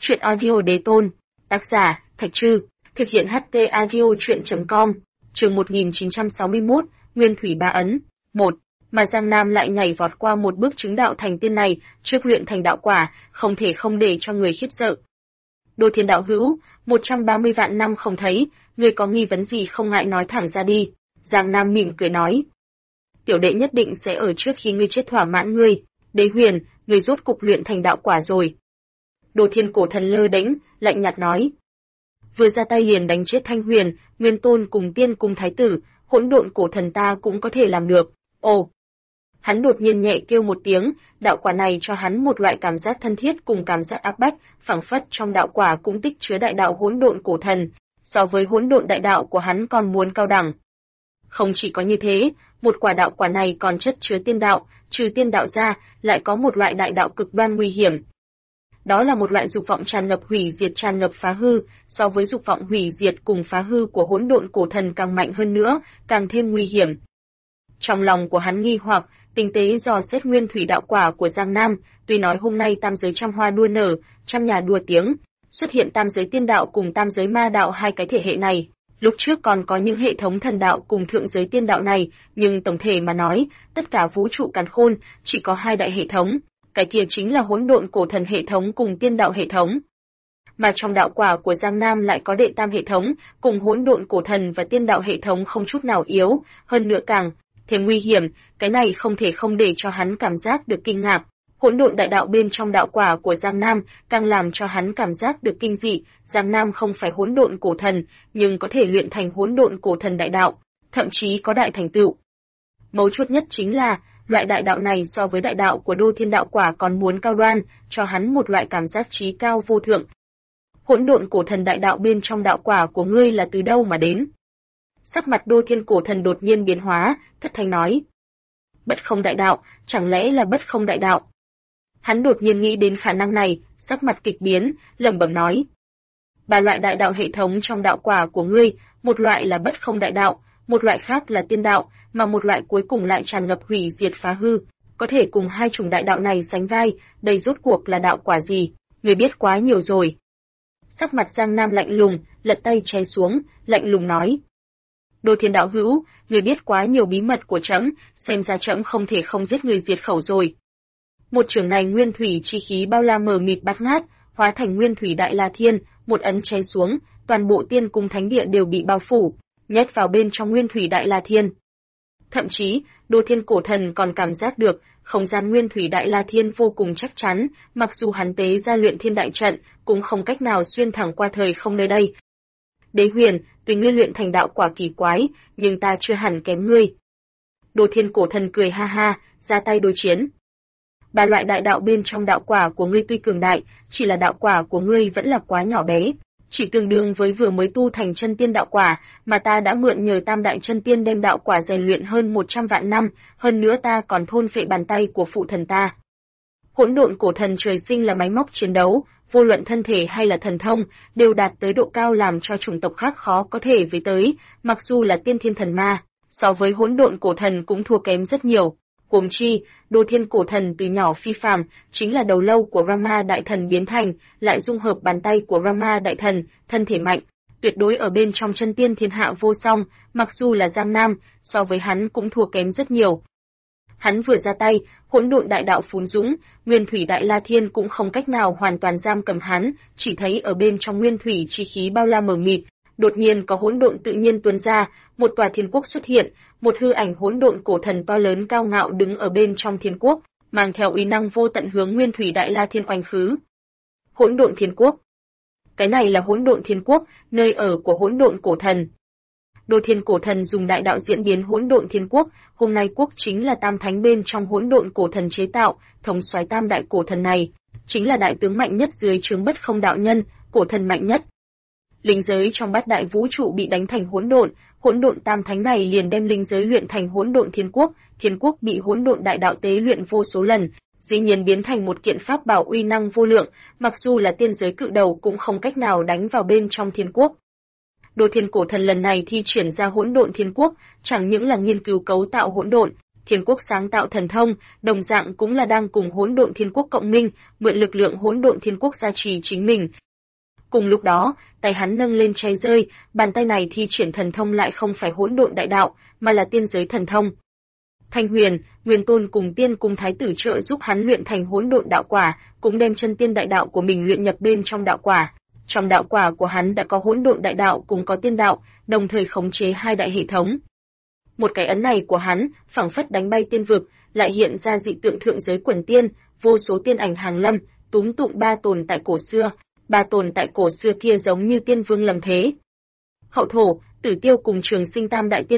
Truyện audio đế tôn. Tác giả, Thạch Trư. Thực hiện HT audio truyện.com. Chương 1961, Nguyên Thủy Ba Ấn. 1. Mà Giang Nam lại nhảy vọt qua một bước chứng đạo thành tiên này, trước luyện thành đạo quả, không thể không để cho người khiếp sợ. Đô Thiên đạo hữu, 130 vạn năm không thấy, ngươi có nghi vấn gì không ngại nói thẳng ra đi. Giang Nam mỉm cười nói. Tiểu đệ nhất định sẽ ở trước khi ngươi chết thỏa mãn ngươi. Đế Huyền, ngươi rốt cục luyện thành đạo quả rồi. Đô Thiên cổ thần lơ đễnh, lạnh nhạt nói. Vừa ra tay liền đánh chết Thanh Huyền, Nguyên Tôn cùng Tiên Cung Thái Tử, hỗn độn cổ thần ta cũng có thể làm được. Ồ! Hắn đột nhiên nhẹ kêu một tiếng, đạo quả này cho hắn một loại cảm giác thân thiết cùng cảm giác áp bách, phảng phất trong đạo quả cũng tích chứa đại đạo hỗn độn cổ thần, so với hỗn độn đại đạo của hắn còn muốn cao đẳng. Không chỉ có như thế, một quả đạo quả này còn chất chứa tiên đạo, trừ tiên đạo ra, lại có một loại đại đạo cực đoan nguy hiểm. Đó là một loại dục vọng tràn ngập hủy diệt tràn ngập phá hư, so với dục vọng hủy diệt cùng phá hư của hỗn độn cổ thần càng mạnh hơn nữa, càng thêm nguy hiểm. Trong lòng của hắn nghi hoặc, tinh tế dò xét nguyên thủy đạo quả của Giang Nam, tuy nói hôm nay tam giới trăm hoa đua nở, trăm nhà đua tiếng, xuất hiện tam giới tiên đạo cùng tam giới ma đạo hai cái thể hệ này. Lúc trước còn có những hệ thống thần đạo cùng thượng giới tiên đạo này, nhưng tổng thể mà nói, tất cả vũ trụ càn khôn, chỉ có hai đại hệ thống, cái kia chính là hỗn độn cổ thần hệ thống cùng tiên đạo hệ thống. Mà trong đạo quả của Giang Nam lại có đệ tam hệ thống, cùng hỗn độn cổ thần và tiên đạo hệ thống không chút nào yếu, hơn nữa càng thêm nguy hiểm, cái này không thể không để cho hắn cảm giác được kinh ngạc. Hỗn độn đại đạo bên trong đạo quả của Giang Nam càng làm cho hắn cảm giác được kinh dị. Giang Nam không phải hỗn độn cổ thần, nhưng có thể luyện thành hỗn độn cổ thần đại đạo, thậm chí có đại thành tựu. Mấu chốt nhất chính là, loại đại đạo này so với đại đạo của Đô Thiên đạo quả còn muốn cao đoan, cho hắn một loại cảm giác trí cao vô thượng. Hỗn độn cổ thần đại đạo bên trong đạo quả của ngươi là từ đâu mà đến? Sắc mặt Đô Thiên cổ thần đột nhiên biến hóa, thất thanh nói. Bất không đại đạo, chẳng lẽ là bất không đại đạo? Hắn đột nhiên nghĩ đến khả năng này, sắc mặt kịch biến, lẩm bẩm nói. Ba loại đại đạo hệ thống trong đạo quả của ngươi, một loại là bất không đại đạo, một loại khác là tiên đạo, mà một loại cuối cùng lại tràn ngập hủy diệt phá hư, có thể cùng hai chủng đại đạo này sánh vai, đây rốt cuộc là đạo quả gì? Ngươi biết quá nhiều rồi. Sắc mặt Giang Nam lạnh lùng, lật tay che xuống, lạnh lùng nói. Đô Thiên đạo hữu, ngươi biết quá nhiều bí mật của trẫm, xem ra trẫm không thể không giết người diệt khẩu rồi. Một trường này nguyên thủy chi khí bao la mờ mịt bát ngát, hóa thành nguyên thủy đại la thiên, một ấn che xuống, toàn bộ tiên cung thánh địa đều bị bao phủ, nhét vào bên trong nguyên thủy đại la thiên. Thậm chí, Đô Thiên cổ thần còn cảm giác được, không gian nguyên thủy đại la thiên vô cùng chắc chắn, mặc dù hắn tế ra luyện thiên đại trận, cũng không cách nào xuyên thẳng qua thời không nơi đây. Đế Huyền, tuy ngươi luyện thành đạo quả kỳ quái, nhưng ta chưa hẳn kém ngươi. Đô Thiên cổ thần cười ha ha, ra tay đối chiến. Ba loại đại đạo bên trong đạo quả của ngươi tuy cường đại, chỉ là đạo quả của ngươi vẫn là quá nhỏ bé, chỉ tương đương với vừa mới tu thành chân tiên đạo quả, mà ta đã mượn nhờ tam đại chân tiên đem đạo quả rèn luyện hơn 100 vạn năm, hơn nữa ta còn thôn phệ bàn tay của phụ thần ta. Hỗn độn cổ thần trời sinh là máy móc chiến đấu, vô luận thân thể hay là thần thông, đều đạt tới độ cao làm cho chủng tộc khác khó có thể với tới, mặc dù là tiên thiên thần ma, so với hỗn độn cổ thần cũng thua kém rất nhiều. Huống chi, Đô Thiên cổ thần từ nhỏ phi phàm, chính là đầu lâu của Rama đại thần biến thành, lại dung hợp bàn tay của Rama đại thần, thân thể mạnh, tuyệt đối ở bên trong chân tiên thiên hạ vô song, mặc dù là Giang Nam, so với hắn cũng thua kém rất nhiều. Hắn vừa ra tay, hỗn độn đại đạo phún dũng, nguyên thủy đại la thiên cũng không cách nào hoàn toàn giam cầm hắn, chỉ thấy ở bên trong nguyên thủy chi khí bao la mờ mịt, đột nhiên có hỗn độn tự nhiên tuôn ra, một tòa thiên quốc xuất hiện, một hư ảnh hỗn độn cổ thần to lớn cao ngạo đứng ở bên trong thiên quốc, mang theo uy năng vô tận hướng nguyên thủy đại la thiên oanh khứ. Hỗn độn thiên quốc. Cái này là hỗn độn thiên quốc, nơi ở của hỗn độn cổ thần. Đô Thiên cổ thần dùng đại đạo diễn biến hỗn độn thiên quốc, hôm nay quốc chính là tam thánh bên trong hỗn độn cổ thần chế tạo, thống soái tam đại cổ thần này, chính là đại tướng mạnh nhất dưới trướng bất không đạo nhân, cổ thần mạnh nhất. Linh giới trong bát đại vũ trụ bị đánh thành hỗn độn tam thánh này liền đem linh giới luyện thành hỗn độn thiên quốc bị hỗn độn đại đạo tế luyện vô số lần, dĩ nhiên biến thành một kiện pháp bảo uy năng vô lượng, mặc dù là tiên giới cự đầu cũng không cách nào đánh vào bên trong thiên quốc. Đô Thiên cổ thần lần này thi triển ra hỗn độn thiên quốc, chẳng những là nghiên cứu cấu tạo hỗn độn, Thiên quốc sáng tạo thần thông, đồng dạng cũng là đang cùng Hỗn Độn Thiên Quốc cộng minh, mượn lực lượng Hỗn Độn Thiên Quốc gia trì chính mình. Cùng lúc đó, tay hắn nâng lên cháy rơi, bàn tay này thi triển thần thông lại không phải Hỗn Độn Đại Đạo, mà là tiên giới thần thông. Thanh Huyền, Nguyên Tôn cùng Tiên Cung Thái tử trợ giúp hắn luyện thành Hỗn Độn Đạo Quả, cũng đem chân tiên đại đạo của mình luyện nhập bên trong đạo quả. Trong đạo quả của hắn đã có Hỗn Độn Đại Đạo cùng có tiên đạo, đồng thời khống chế hai đại hệ thống. Một cái ấn này của hắn, phảng phất đánh bay tiên vực, lại hiện ra dị tượng thượng giới quần tiên, vô số tiên ảnh hàng lâm, túm tụng ba tồn tại cổ xưa. Ba tồn tại cổ xưa kia giống như tiên vương lầm thế. Hậu thổ, Tử Tiêu cùng Trường Sinh tam đại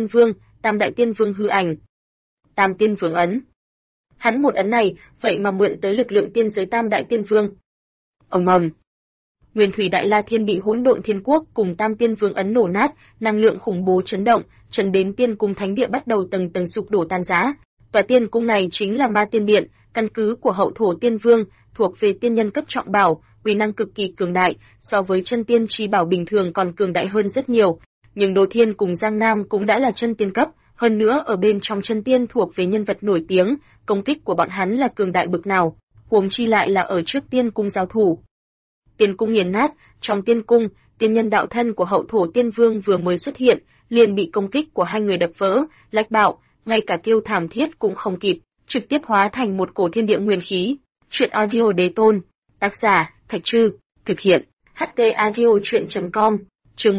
tiên vương hư ảnh. Tam tiên vương ấn. Hắn một ấn này, vậy mà mượn tới lực lượng tiên giới tam đại tiên vương. Ầm ầm. Nguyên Thủy Đại La Thiên bị Hỗn Độn Thiên Quốc cùng Tam Tiên Vương ấn nổ nát, năng lượng khủng bố chấn động, chấn đến Tiên Cung Thánh Địa bắt đầu tầng tầng sụp đổ tan rã. Tòa tiên cung này chính là Ma Tiên Điện, căn cứ của Hậu thổ Tiên Vương, thuộc về tiên nhân cấp trọng bảo, uy năng cực kỳ cường đại, so với chân tiên chi bảo bình thường còn cường đại hơn rất nhiều. Nhưng Đồ Thiên cùng Giang Nam cũng đã là chân tiên cấp, hơn nữa ở bên trong chân tiên thuộc về nhân vật nổi tiếng, công kích của bọn hắn là cường đại bực nào, huống chi lại là ở trước tiên cung giao thủ. Tiên cung nghiền nát, trong tiên cung, tiên nhân đạo thân của Hậu thổ Tiên Vương vừa mới xuất hiện, liền bị công kích của hai người đập vỡ, lách bạo, ngay cả kêu thảm thiết cũng không kịp, trực tiếp hóa thành một cổ thiên địa nguyên khí. Truyện audio đế tôn, tác giả Thạch Trư, thực hiện htaudiochuyen.com. Chương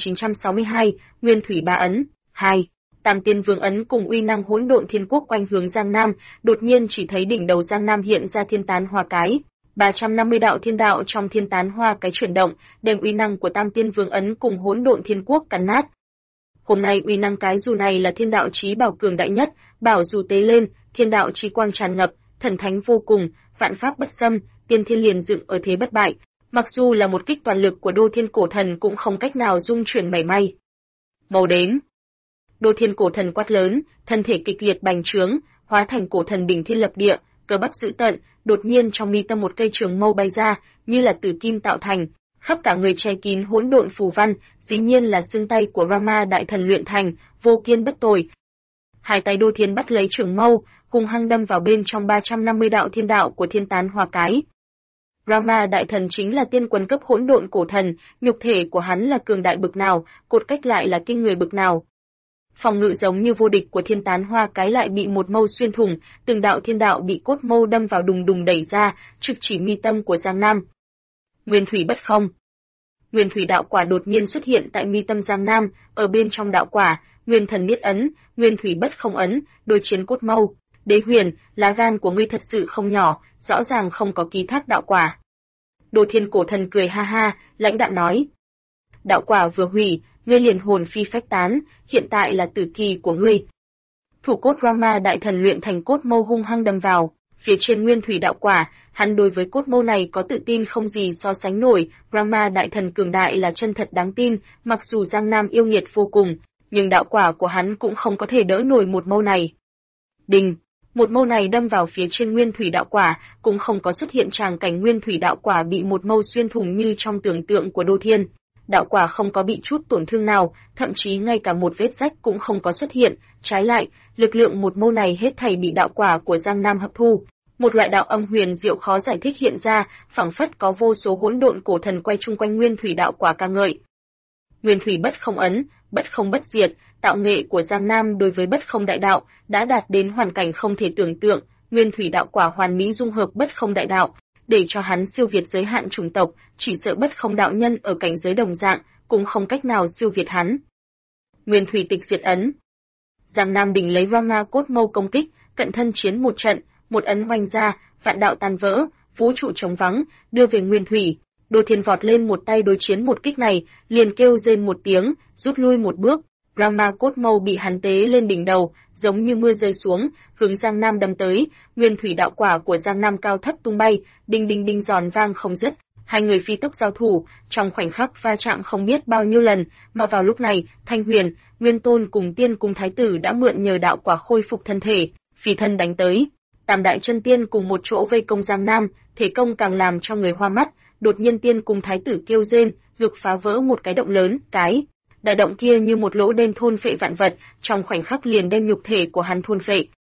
1962, Nguyên Thủy Ba ấn 2. Tam Tiên Vương ấn cùng uy năng Hỗn Độn Thiên Quốc quanh hướng Giang Nam, đột nhiên chỉ thấy đỉnh đầu Giang Nam hiện ra thiên tán hoa cái. 350 đạo thiên đạo trong thiên tán hoa cái chuyển động, đem uy năng của Tam Tiên Vương ấn cùng Hỗn Độn Thiên Quốc cắn nát. Hôm nay uy năng cái dù này là thiên đạo chí bảo cường đại nhất, bảo dù tế lên, thiên đạo chí quang tràn ngập, thần thánh vô cùng, vạn pháp bất xâm, tiên thiên liền dựng ở thế bất bại. Mặc dù là một kích toàn lực của Đô Thiên Cổ Thần cũng không cách nào dung chuyển mảy may. Mau đến! Đô Thiên Cổ Thần quát lớn, thân thể kịch liệt bành trướng, hóa thành cổ thần đỉnh thiên lập địa, cơ bắp dữ tợn, đột nhiên trong mi tâm một cây trường mâu bay ra, như là từ kim tạo thành, khắp cả người che kín hỗn độn phù văn, dĩ nhiên là xương tay của Rama đại thần luyện thành, vô kiên bất tồi. Hai tay Đô Thiên bắt lấy trường mâu, hung hăng đâm vào bên trong 350 đạo thiên đạo của thiên tán hoa cái. Rama đại thần chính là tiên quân cấp hỗn độn cổ thần, nhục thể của hắn là cường đại bực nào, cột cách lại là kinh người bực nào. Phòng ngự giống như vô địch của thiên tán hoa cái lại bị một mâu xuyên thủng, từng đạo thiên đạo bị cốt mâu đâm vào đùng đùng đẩy ra, trực chỉ mi tâm của Giang Nam. Nguyên Thủy bất không. Nguyên Thủy đạo quả đột nhiên xuất hiện tại mi tâm Giang Nam, ở bên trong đạo quả, Nguyên Thần Niết ấn, Nguyên Thủy bất không ấn, đối chiến cốt mâu. Đế Huyền, lá gan của ngươi thật sự không nhỏ, rõ ràng không có ký thác đạo quả. Đô Thiên Cổ Thần cười ha ha, lãnh đạm nói. Đạo quả vừa hủy, ngươi liền hồn phi phách tán, hiện tại là tử kỳ của ngươi. Thủ cốt Rama đại thần luyện thành cốt mâu hung hăng đâm vào, phía trên Nguyên Thủy đạo quả, hắn đối với cốt mâu này có tự tin không gì so sánh nổi, Rama đại thần cường đại là chân thật đáng tin, mặc dù Giang Nam yêu nghiệt vô cùng, nhưng đạo quả của hắn cũng không có thể đỡ nổi một mâu này. Đình, một mâu này đâm vào phía trên Nguyên Thủy đạo quả, cũng không có xuất hiện tràng cảnh Nguyên Thủy đạo quả bị một mâu xuyên thủng như trong tưởng tượng của Đô Thiên. Đạo quả không có bị chút tổn thương nào, thậm chí ngay cả một vết rách cũng không có xuất hiện, trái lại, lực lượng một mâu này hết thảy bị đạo quả của Giang Nam hấp thu. Một loại đạo âm huyền diệu khó giải thích hiện ra, phảng phất có vô số hỗn độn cổ thần quay chung quanh Nguyên Thủy đạo quả ca ngợi. Nguyên Thủy bất không ấn, bất không bất diệt, tạo nghệ của Giang Nam đối với bất không đại đạo đã đạt đến hoàn cảnh không thể tưởng tượng, Nguyên Thủy đạo quả hoàn mỹ dung hợp bất không đại đạo, để cho hắn siêu việt giới hạn chủng tộc, chỉ sợ bất không đạo nhân ở cảnh giới đồng dạng, cũng không cách nào siêu việt hắn. Nguyên Thủy tịch diệt ấn. Giang Nam đỉnh lấy Rama cốt mâu công kích, cận thân chiến một trận, một ấn oanh ra, vạn đạo tan vỡ, vũ trụ trống vắng, đưa về Nguyên Thủy. Đô Thiên vọt lên một tay đối chiến một kích này, liền kêu rên một tiếng, rút lui một bước. Rama cốt mâu bị hắn tế lên đỉnh đầu, giống như mưa rơi xuống, hướng Giang Nam đâm tới, Nguyên Thủy đạo quả của Giang Nam cao thấp tung bay, đinh đinh đinh giòn vang không dứt. Hai người phi tốc giao thủ, trong khoảnh khắc va chạm không biết bao nhiêu lần, mà vào lúc này, Thanh Huyền, Nguyên Tôn cùng Tiên Cung Thái tử đã mượn nhờ đạo quả khôi phục thân thể, phi thân đánh tới. Tam đại chân tiên cùng một chỗ vây công Giang Nam, thế công càng làm cho người hoa mắt, đột nhiên Tiên Cung Thái tử kêu rên, ngực phá vỡ một cái động lớn, cái đại động kia như một lỗ đen thôn phệ vạn vật, trong khoảnh khắc liền đem nhục thể của hắn thôn phệ.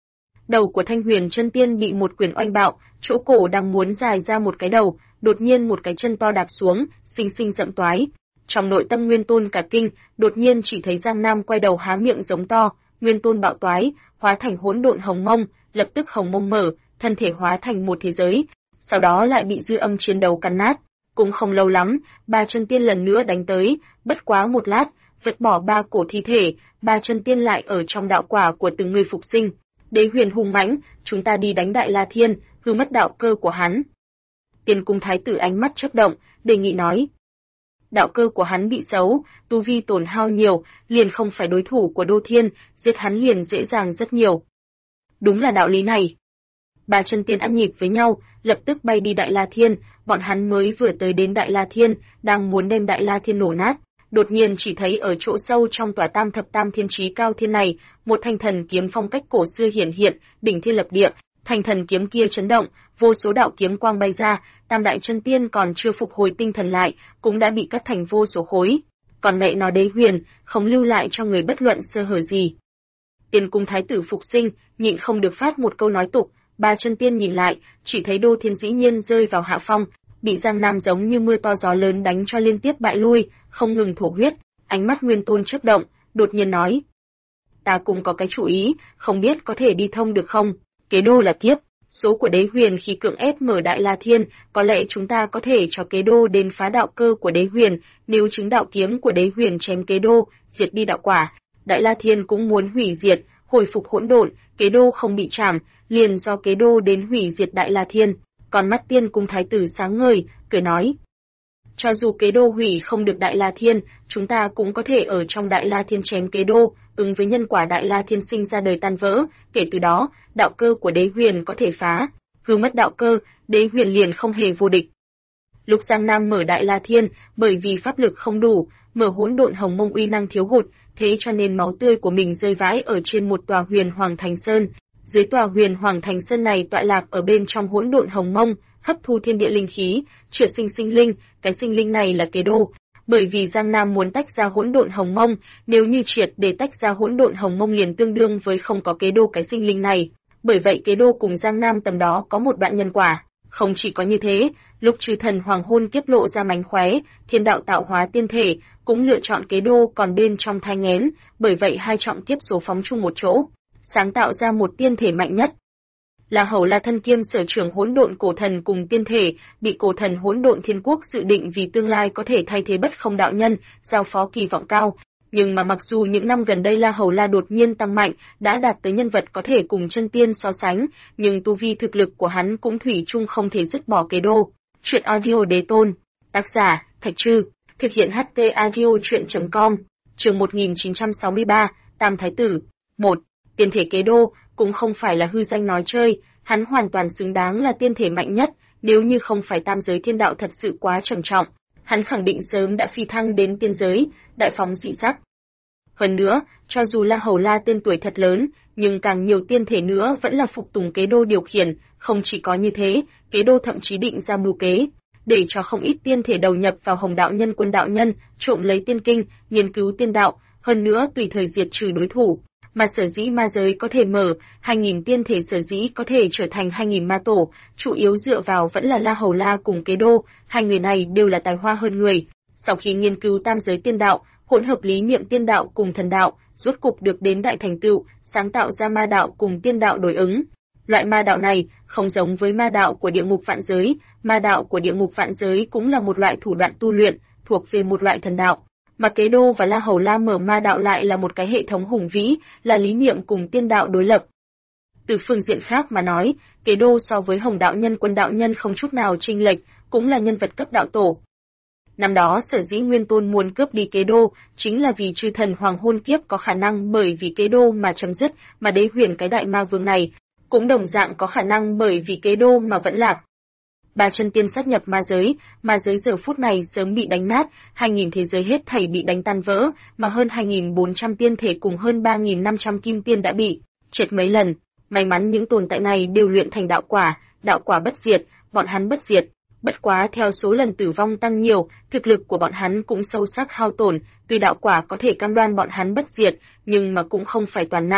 đầu của Thanh Huyền chân tiên bị một quyền oanh bạo, chỗ cổ đang muốn dài ra một cái đầu, đột nhiên một cái chân to đạp xuống, xinh xinh dẫm toái. Trong nội tâm Nguyên Tôn cả kinh, đột nhiên chỉ thấy Giang Nam quay đầu há miệng giống to, Nguyên Tôn bạo toái, hóa thành hỗn độn hồng mông, lập tức hồng mông mở, thân thể hóa thành một thế giới, sau đó lại bị dư âm chiến đấu cắn nát. Cũng không lâu lắm, ba chân tiên lần nữa đánh tới, bất quá một lát, vứt bỏ ba cổ thi thể, ba chân tiên lại ở trong đạo quả của từng người phục sinh. Đế Huyền hung mãnh, chúng ta đi đánh Đại La Thiên, hư mất đạo cơ của hắn. Tiên cung thái tử ánh mắt chớp động, đề nghị nói. Đạo cơ của hắn bị xấu, tu vi tổn hao nhiều, liền không phải đối thủ của Đô Thiên, giết hắn liền dễ dàng rất nhiều. Đúng là đạo lý này. Ba chân tiên ăn nhịp với nhau, lập tức bay đi Đại La Thiên, bọn hắn mới vừa tới đến Đại La Thiên, đang muốn đem Đại La Thiên nổ nát. Đột nhiên chỉ thấy ở chỗ sâu trong tòa tam thập tam thiên chí cao thiên này, một thanh thần kiếm phong cách cổ xưa hiển hiện, đỉnh thiên lập địa, thanh thần kiếm kia chấn động, vô số đạo kiếm quang bay ra, tam đại chân tiên còn chưa phục hồi tinh thần lại, cũng đã bị cắt thành vô số khối. Còn mẹ nó Đế Huyền, không lưu lại cho người bất luận sơ hở gì. Tiên cung thái tử phục sinh, nhịn không được phát một câu nói tục, ba chân tiên nhìn lại, chỉ thấy Đô Thiên dĩ nhiên rơi vào hạ phong, bị Giang Nam giống như mưa to gió lớn đánh cho liên tiếp bại lui, không ngừng thổ huyết. Ánh mắt Nguyên Tôn chớp động, đột nhiên nói: "Ta cũng có cái chủ ý, không biết có thể đi thông được không? Kế đô là kiếp, số của Đế Huyền khi cưỡng ép mở Đại La Thiên, có lẽ chúng ta có thể cho kế đô đến phá đạo cơ của Đế Huyền, nếu chứng đạo kiếm của Đế Huyền chém kế đô, diệt đi đạo quả, Đại La Thiên cũng muốn hủy diệt, hồi phục hỗn độn, kế đô không bị chạm, liền do kế đô đến hủy diệt Đại La Thiên." Còn mắt Tiên cung thái tử sáng ngời, cười nói: "Cho dù kế đô hủy không được Đại La Thiên, chúng ta cũng có thể ở trong Đại La Thiên chém kế đô, ứng với nhân quả Đại La Thiên sinh ra đời tan vỡ, kể từ đó, đạo cơ của Đế Huyền có thể phá, hư mất đạo cơ, Đế Huyền liền không hề vô địch." Lúc Giang Nam mở Đại La Thiên, bởi vì pháp lực không đủ, mở hỗn độn hồng mông uy năng thiếu hụt, thế cho nên máu tươi của mình rơi vãi ở trên một tòa Huyền Hoàng Thành Sơn. Dưới tòa Huyền Hoàng Thành Sơn này tọa lạc ở bên trong hỗn độn hồng mông, hấp thu thiên địa linh khí, chữa sinh sinh linh, cái sinh linh này là kế đô. Bởi vì Giang Nam muốn tách ra hỗn độn hồng mông, nếu như triệt để tách ra hỗn độn hồng mông liền tương đương với không có kế đô cái sinh linh này. Bởi vậy kế đô cùng Giang Nam tầm đó có một đoạn nhân quả. Không chỉ có như thế, lúc chư thần hoàng hôn kiếp lộ ra mánh khóe, thiên đạo tạo hóa tiên thể, cũng lựa chọn kế đô còn bên trong thai nghén, bởi vậy hai trọng kiếp số phóng chung một chỗ, sáng tạo ra một tiên thể mạnh nhất. Là Hầu La thân kiêm sở trưởng hỗn độn cổ thần cùng tiên thể, bị cổ thần hỗn độn thiên quốc dự định vì tương lai có thể thay thế bất không đạo nhân, giao phó kỳ vọng cao. Nhưng mà mặc dù những năm gần đây La Hầu La đột nhiên tăng mạnh, đã đạt tới nhân vật có thể cùng chân tiên so sánh, nhưng tu vi thực lực của hắn cũng thủy chung không thể dứt bỏ kế đô. Chuyện audio Đế Tôn, tác giả Thạch Trư, thực hiện HT audio truyện.com, chương 1963, Tam Thái Tử. 1. Tiên thể kế đô cũng không phải là hư danh nói chơi, hắn hoàn toàn xứng đáng là tiên thể mạnh nhất, nếu như không phải tam giới thiên đạo thật sự quá trầm trọng, hắn khẳng định sớm đã phi thăng đến tiên giới, đại phóng dị sắc. Hơn nữa, cho dù La Hầu La tên tuổi thật lớn, nhưng càng nhiều tiên thể nữa vẫn là phục tùng kế đô điều khiển, không chỉ có như thế, kế đô thậm chí định ra mưu kế, để cho không ít tiên thể đầu nhập vào Hồng đạo nhân Quân đạo nhân, trộm lấy tiên kinh, nghiên cứu tiên đạo, hơn nữa tùy thời diệt trừ đối thủ. Mà sở dĩ ma giới có thể mở, 2000 tiên thể sở dĩ có thể trở thành 2000 ma tổ, chủ yếu dựa vào vẫn là La Hầu La cùng kế đô, hai người này đều là tài hoa hơn người. Sau khi nghiên cứu tam giới tiên đạo, hỗn hợp lý niệm tiên đạo cùng thần đạo, rốt cục được đến đại thành tựu, sáng tạo ra ma đạo cùng tiên đạo đối ứng. Loại ma đạo này không giống với ma đạo của địa ngục vạn giới, ma đạo của địa ngục vạn giới cũng là một loại thủ đoạn tu luyện, thuộc về một loại thần đạo. Mà kế đô và La Hầu La mở ma đạo lại là một cái hệ thống hùng vĩ, là lý niệm cùng tiên đạo đối lập. Từ phương diện khác mà nói, kế đô so với Hồng đạo nhân Quân đạo nhân không chút nào chênh lệch, cũng là nhân vật cấp đạo tổ. Năm đó sở dĩ Nguyên Tôn muốn cướp đi kế đô, chính là vì chư thần hoàng hôn kiếp có khả năng bởi vì kế đô mà chấm dứt, mà Đế Huyền cái đại ma vương này, cũng đồng dạng có khả năng bởi vì kế đô mà vẫn lạc. Ba chân tiên sát nhập ma giới giờ phút này sớm bị đánh nát, 2000 thế giới hết thảy bị đánh tan vỡ, mà hơn 2400 tiên thể cùng hơn 3500 kim tiên đã bị chết mấy lần. May mắn những tồn tại này đều luyện thành đạo quả bất diệt, bọn hắn bất diệt. Bất quá theo số lần tử vong tăng nhiều, thực lực của bọn hắn cũng sâu sắc hao tổn, tuy đạo quả có thể cam đoan bọn hắn bất diệt, nhưng mà cũng không phải toàn năng.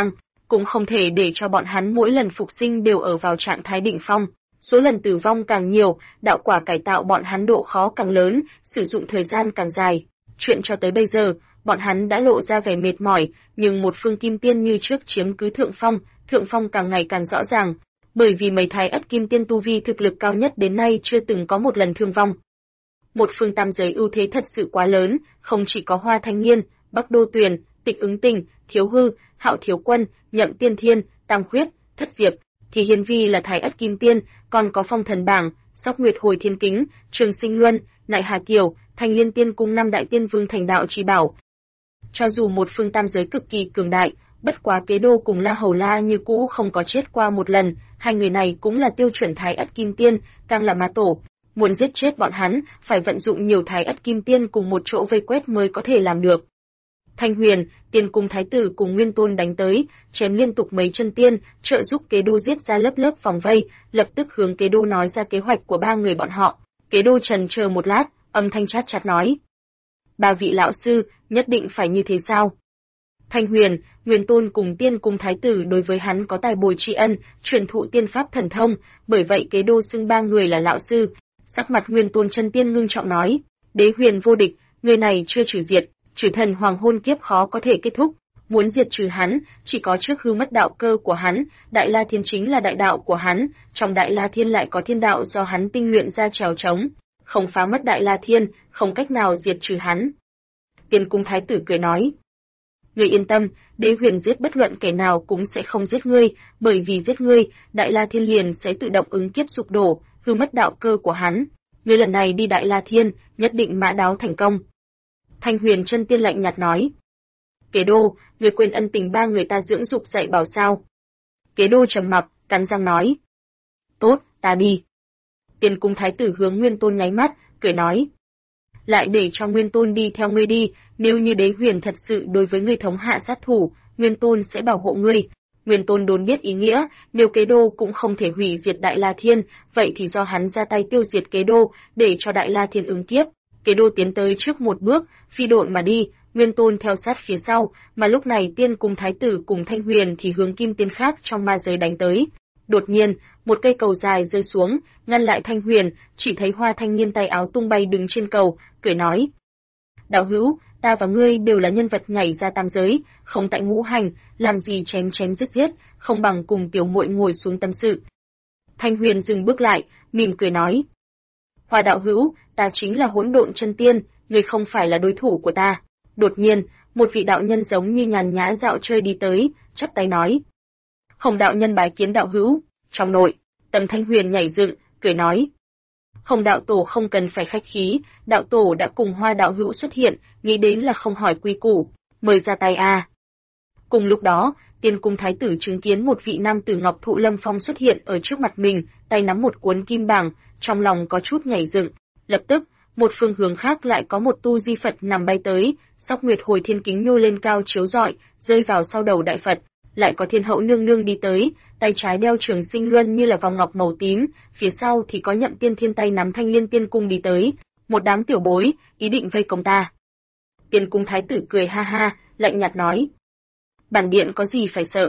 cũng không thể để cho bọn hắn mỗi lần phục sinh đều ở vào trạng thái đỉnh phong. Số lần tử vong càng nhiều, đạo quả cải tạo bọn hắn độ khó càng lớn, sử dụng thời gian càng dài. Chuyện cho tới bây giờ, bọn hắn đã lộ ra vẻ mệt mỏi, nhưng một phương kim tiên như trước chiếm cứ thượng phong càng ngày càng rõ ràng, bởi vì mấy thái ất kim tiên tu vi thực lực cao nhất đến nay chưa từng có một lần thương vong. Một phương tam giới ưu thế thật sự quá lớn, không chỉ có Hoa Thanh Nghiên, Bắc Đô Tuyền, Tịch Ứng Tình, Thiếu Hư, Hạo Thiếu Quân, Nhậm Tiên Thiên, Tam Khuyết, Thất Diệp, thì Hiên Vi là thái ất kim tiên, còn có Phong Thần Bảng, Sóc Nguyệt Hồi Thiên Kính, Trường Sinh Luân, Nại Hà Kiều, Thanh Liên Tiên Cung năm đại tiên vương thành đạo chi bảo. Cho dù một phương tam giới cực kỳ cường đại, bất quá Kế Đô cùng La Hầu La như cũ không có chết qua một lần, hai người này cũng là tiêu chuẩn thái ất kim tiên, càng là ma tổ. Muốn giết chết bọn hắn, phải vận dụng nhiều thái ất kim tiên cùng một chỗ vây quét mới có thể làm được. Thanh Huyền, Tiên Cung Thái tử cùng Nguyên Tôn đánh tới, chém liên tục mấy chân tiên, trợ giúp Kế Đô giết ra lớp lớp vòng vây, lập tức hướng Kế Đô nói ra kế hoạch của ba người bọn họ. Kế Đô trần chờ một lát, âm thanh chát chát nói: "Ba vị lão sư, nhất định phải như thế sao?" Thanh Huyền, Nguyên Tôn cùng Tiên Cung Thái tử đối với hắn có tài bồi tri ân, truyền thụ tiên pháp thần thông, bởi vậy Kế Đô xưng ba người là lão sư. Sắc mặt Nguyên Tôn chân tiên ngưng trọng nói: "Đế Huyền vô địch, người này chưa trừ diệt, Trừ Thần Hoàng Hôn kiếp khó có thể kết thúc, muốn diệt trừ hắn, chỉ có trước hư mất đạo cơ của hắn, Đại La Thiên chính là đại đạo của hắn, trong Đại La Thiên lại có thiên đạo do hắn tinh luyện ra trèo trống, không phá mất Đại La Thiên, không cách nào diệt trừ hắn." Tiên Cung Thái tử cười nói: "Ngươi yên tâm, Đế Huyền giết bất luận kẻ nào cũng sẽ không giết ngươi, bởi vì giết ngươi, Đại La Thiên liền sẽ tự động ứng kiếp sụp đổ, hư mất đạo cơ của hắn. Ngươi lần này đi Đại La Thiên, nhất định mã đáo thành công." Thanh Huyền chân tiên lạnh nhạt nói: "Kế Đô, ngươi quên ân tình ba người ta dưỡng dục dạy bảo sao?" Kế Đô trầm mặc, cắn răng nói: "Tốt, ta đi." Tiên Cung Thái tử hướng Nguyên Tôn nháy mắt, cười nói: "Lại để cho Nguyên Tôn đi theo ngươi đi, nếu như Đế Huyền thật sự đối với ngươi thống hạ sát thủ, Nguyên Tôn sẽ bảo hộ ngươi." Nguyên Tôn đồn biết ý nghĩa, nếu Kế Đô cũng không thể hủy diệt Đại La Thiên, vậy thì do hắn ra tay tiêu diệt Kế Đô, để cho Đại La Thiên ứng kiếp. Kế Đô tiến tới trước một bước, phi độn mà đi, Nguyên Tôn theo sát phía sau, mà lúc này Tiên Cung Thái tử cùng Thanh Huyền thì hướng kim tiên khác trong ma giới đánh tới. Đột nhiên, một cây cầu dài rơi xuống, ngăn lại Thanh Huyền, chỉ thấy Hoa Thanh Nghiên tay áo tung bay đứng trên cầu, cười nói: "Đạo hữu, ta và ngươi đều là nhân vật nhảy ra tam giới, không tại ngũ hành, làm gì chém chém giết giết, không bằng cùng tiểu muội ngồi xuống tâm sự." Thanh Huyền dừng bước lại, mỉm cười nói: "Hoa đạo hữu, ta chính là Hỗn Độn chân tiên, ngươi không phải là đối thủ của ta." Đột nhiên, một vị đạo nhân giống như nhàn nhã dạo chơi đi tới, chắp tay nói: "Hồng đạo nhân bái kiến đạo hữu." Trong nội, Tầm Thanh Huyền nhảy dựng, cười nói: "Hồng đạo tổ không cần phải khách khí, đạo tổ đã cùng Hoa đạo hữu xuất hiện, nghĩ đến là không hỏi quy củ, mời ra tay a." Cùng lúc đó, Tiên Cung Thái tử chứng kiến một vị nam tử ngọc thụ lâm phong xuất hiện ở trước mặt mình, tay nắm một cuốn kim bảng, trong lòng có chút nhảy dựng. Lập tức, một phương hướng khác lại có một tu di Phật nằm bay tới, Sóc Nguyệt Hồi Thiên Kính nhô lên cao chiếu rọi, rơi vào sau đầu đại Phật. Lại có Thiên Hậu nương nương đi tới, tay trái đeo Trường Sinh Luân như là vòng ngọc màu tím, phía sau thì có Nhậm Tiên Thiên tay nắm Thanh Liên Tiên Cung đi tới, một đám tiểu bối, ý định vây công ta. Tiên Cung Thái tử cười ha ha, lạnh nhạt nói: "Bản điện có gì phải sợ."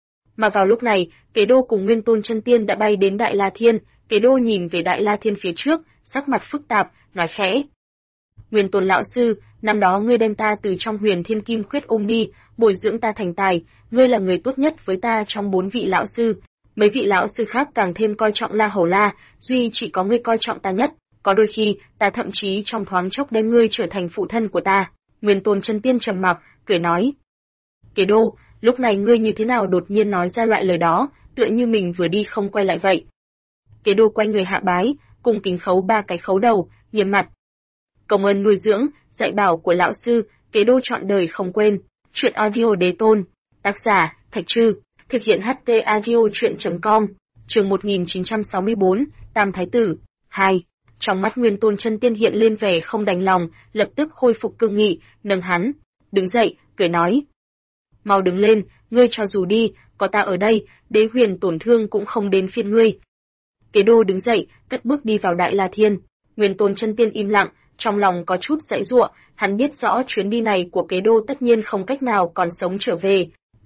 Mà vào lúc này, Kế Đô cùng Nguyên Tôn chân tiên đã bay đến Đại La Thiên, Kế Đô nhìn về Đại La Thiên phía trước, sắc mặt phức tạp, nói khẽ: "Nguyên Tôn lão sư, năm đó ngươi đem ta từ trong Huyền Thiên Kim Khuyết ôm đi, bồi dưỡng ta thành tài, ngươi là người tốt nhất với ta trong 4 vị lão sư, mấy vị lão sư khác càng thêm coi trọng La Hầu La, duy chỉ có ngươi coi trọng ta nhất, có đôi khi, ta thậm chí trong thoáng chốc đem ngươi trở thành phụ thân của ta." Nguyên Tôn chân tiên trầm mặc, cười nói: "Kế Đô, lúc này ngươi như thế nào đột nhiên nói ra loại lời đó, tựa như mình vừa đi không quay lại vậy." Kế Đô quay người hạ bái, cùng kính khấu 3 cái khấu đầu, nghiêm mặt: "Công ơn nuôi dưỡng, dạy bảo của lão sư, Kế Đô trọn đời không quên." Chuyện audio Đế Tôn, tác giả Thạch Trư, thực hiện HT audio truyện.com, chương 1964, Tam Thái tử 2. Trong mắt Nguyên Tôn chân tiên hiện lên vẻ không đành lòng, lập tức khôi phục cương nghị, nâng hắn đứng dậy, cười nói: "Mau đứng lên, ngươi cho dù đi, có ta ở đây, Đế Huyền tổn thương cũng không đến phiên ngươi." Kế Đô đứng dậy, cất bước đi vào Đại La Thiên. Nguyên Tôn chân tiên im lặng, trong lòng có chút giãy giụa, hắn biết rõ chuyến đi này của Kế Đô tất nhiên không cách nào còn sống trở về.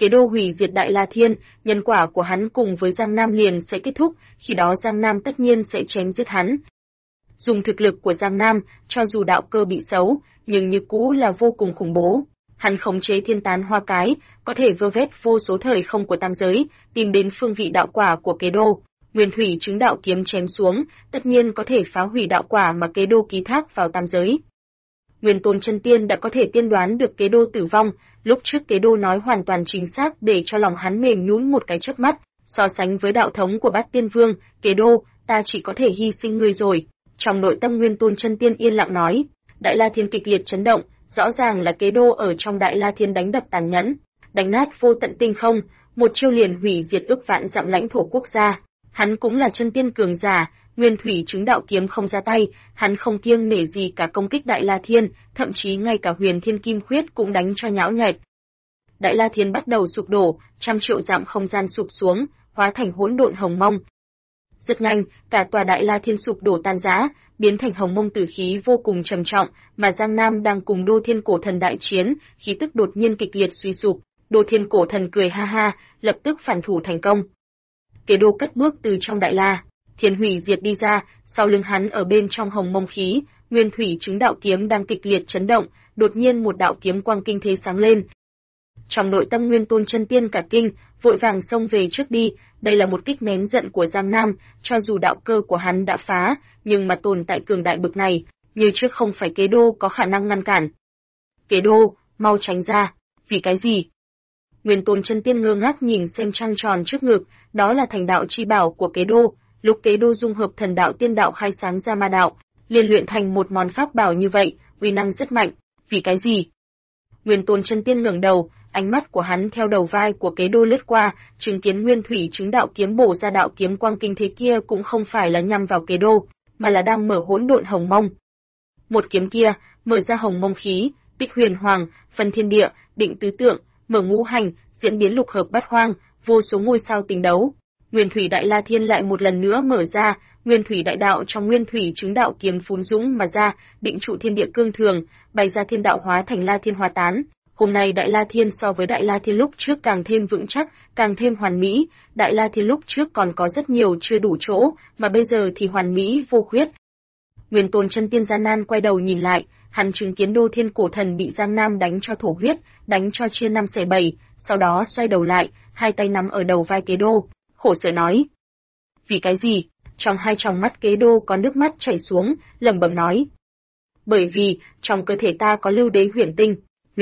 Kế đô hủy diệt Đại La Thiên, nhân quả của hắn cùng với Giang Nam liền sẽ kết thúc, khi đó Giang Nam tất nhiên sẽ chém giết hắn. Dùng thực lực của Giang Nam, cho dù đạo cơ bị xấu, nhưng như cũ là vô cùng khủng bố. Hắn khống chế thiên tán hoa cái, có thể vơ vét vô số thời không của tam giới, tìm đến phương vị đạo quả của Kế đô. Nguyên thủy chứng đạo kiếm chém xuống, tất nhiên có thể phá hủy đạo quả mà Kế đô ký thác vào tam giới. Nguyên Tôn Chân Tiên đã có thể tiên đoán được Kế đô tử vong, lúc trước Kế đô nói hoàn toàn chính xác để cho lòng hắn mềm nhũn một cái chớp mắt, so sánh với đạo thống của Bát Tiên Vương, Kế đô, ta chỉ có thể hy sinh ngươi rồi. Trong nội tâm Nguyên Tôn Chân Tiên yên lặng nói, Đại La Thiên kịch liệt chấn động, rõ ràng là Kế đô ở trong Đại La Thiên đánh đập tàn nhẫn, đánh nát vô tận tinh không, một chiêu liền hủy diệt ước vạn dặm lãnh thổ quốc gia. Hắn cũng là chân tiên cường giả, Nguyên thủy chứng đạo kiếm không ra tay, hắn không kiêng nể gì cả công kích Đại La Thiên, thậm chí ngay cả Huyền Thiên Kim Khuyết cũng đánh cho nhão nhẹt. Đại La Thiên bắt đầu sụp đổ, trăm triệu dặm không gian sụp xuống, hóa thành hỗn độn hồng mông. Rất nhanh, cả tòa Đại La Thiên sụp đổ tan rã, biến thành hồng mông tử khí vô cùng trầm trọng, mà Giang Nam đang cùng Đô Thiên Cổ Thần đại chiến, khí tức đột nhiên kịch liệt suy sụp. Đô Thiên Cổ Thần cười ha ha, lập tức phản thủ thành công. Kế đô cất bước từ trong Đại La Thiên hủy diệt đi ra, sau lưng hắn ở bên trong hồng mông khí, Nguyên thủy chứng đạo kiếm đang kịch liệt chấn động, đột nhiên một đạo kiếm quang kinh thế sáng lên. Trong nội tâm Nguyên Tôn Chân Tiên cả kinh, vội vàng xông về trước đi, đây là một kích nén giận của Giang Nam, cho dù đạo cơ của hắn đã phá, nhưng mà tồn tại cường đại bực này, như trước không phải Kế đô có khả năng ngăn cản. Kế đô, mau tránh ra, vì cái gì? Nguyên Tôn Chân Tiên ngơ ngác nhìn xem trăng tròn trước ngực, đó là thành đạo chi bảo của Kế đô, lúc Kế đô dung hợp thần đạo tiên đạo khai sáng ra ma đạo, liên luyện thành một món pháp bảo như vậy, uy năng rất mạnh, vì cái gì? Nguyên Tôn Chân Tiên ngẩng đầu, ánh mắt của hắn theo đầu vai của Kế đô lướt qua, chứng kiến Nguyên thủy chứng đạo kiếm bổ ra đạo kiếm quang kinh thế kia cũng không phải là nhằm vào Kế đô, mà là đang mở hỗn độn hồng mông. Một kiếm kia, mở ra hồng mông khí, tích huyền hoàng, phân thiên địa, định tứ tượng, mở ngũ hành, diễn biến lục hợp bát hoang, vô số ngôi sao tình đấu. Nguyên thủy Đại La Thiên lại một lần nữa mở ra, Nguyên thủy đại đạo trong Nguyên thủy chứng đạo kiếm phún dũng mà ra, định trụ thiên địa cương thường, bày ra thiên đạo hóa thành La Thiên hoa tán. Hôm nay Đại La Thiên so với Đại La Thiên lúc trước càng thêm vững chắc, càng thêm hoàn mỹ, Đại La Thiên lúc trước còn có rất nhiều chưa đủ chỗ, mà bây giờ thì hoàn mỹ vô khuyết. Nguyên Tôn Chân Tiên gian nan quay đầu nhìn lại, hắn chứng kiến Đô Thiên Cổ Thần bị Giang Nam đánh cho thổ huyết, đánh cho chia năm xẻ bảy, sau đó xoay đầu lại, hai tay nắm ở đầu vai Kế đô, khổ sở nói. Vì cái gì? Trong hai tròng mắt Kế đô có nước mắt chảy xuống, lẩm bẩm nói. Bởi vì, trong cơ thể ta có lưu đế huyền tinh,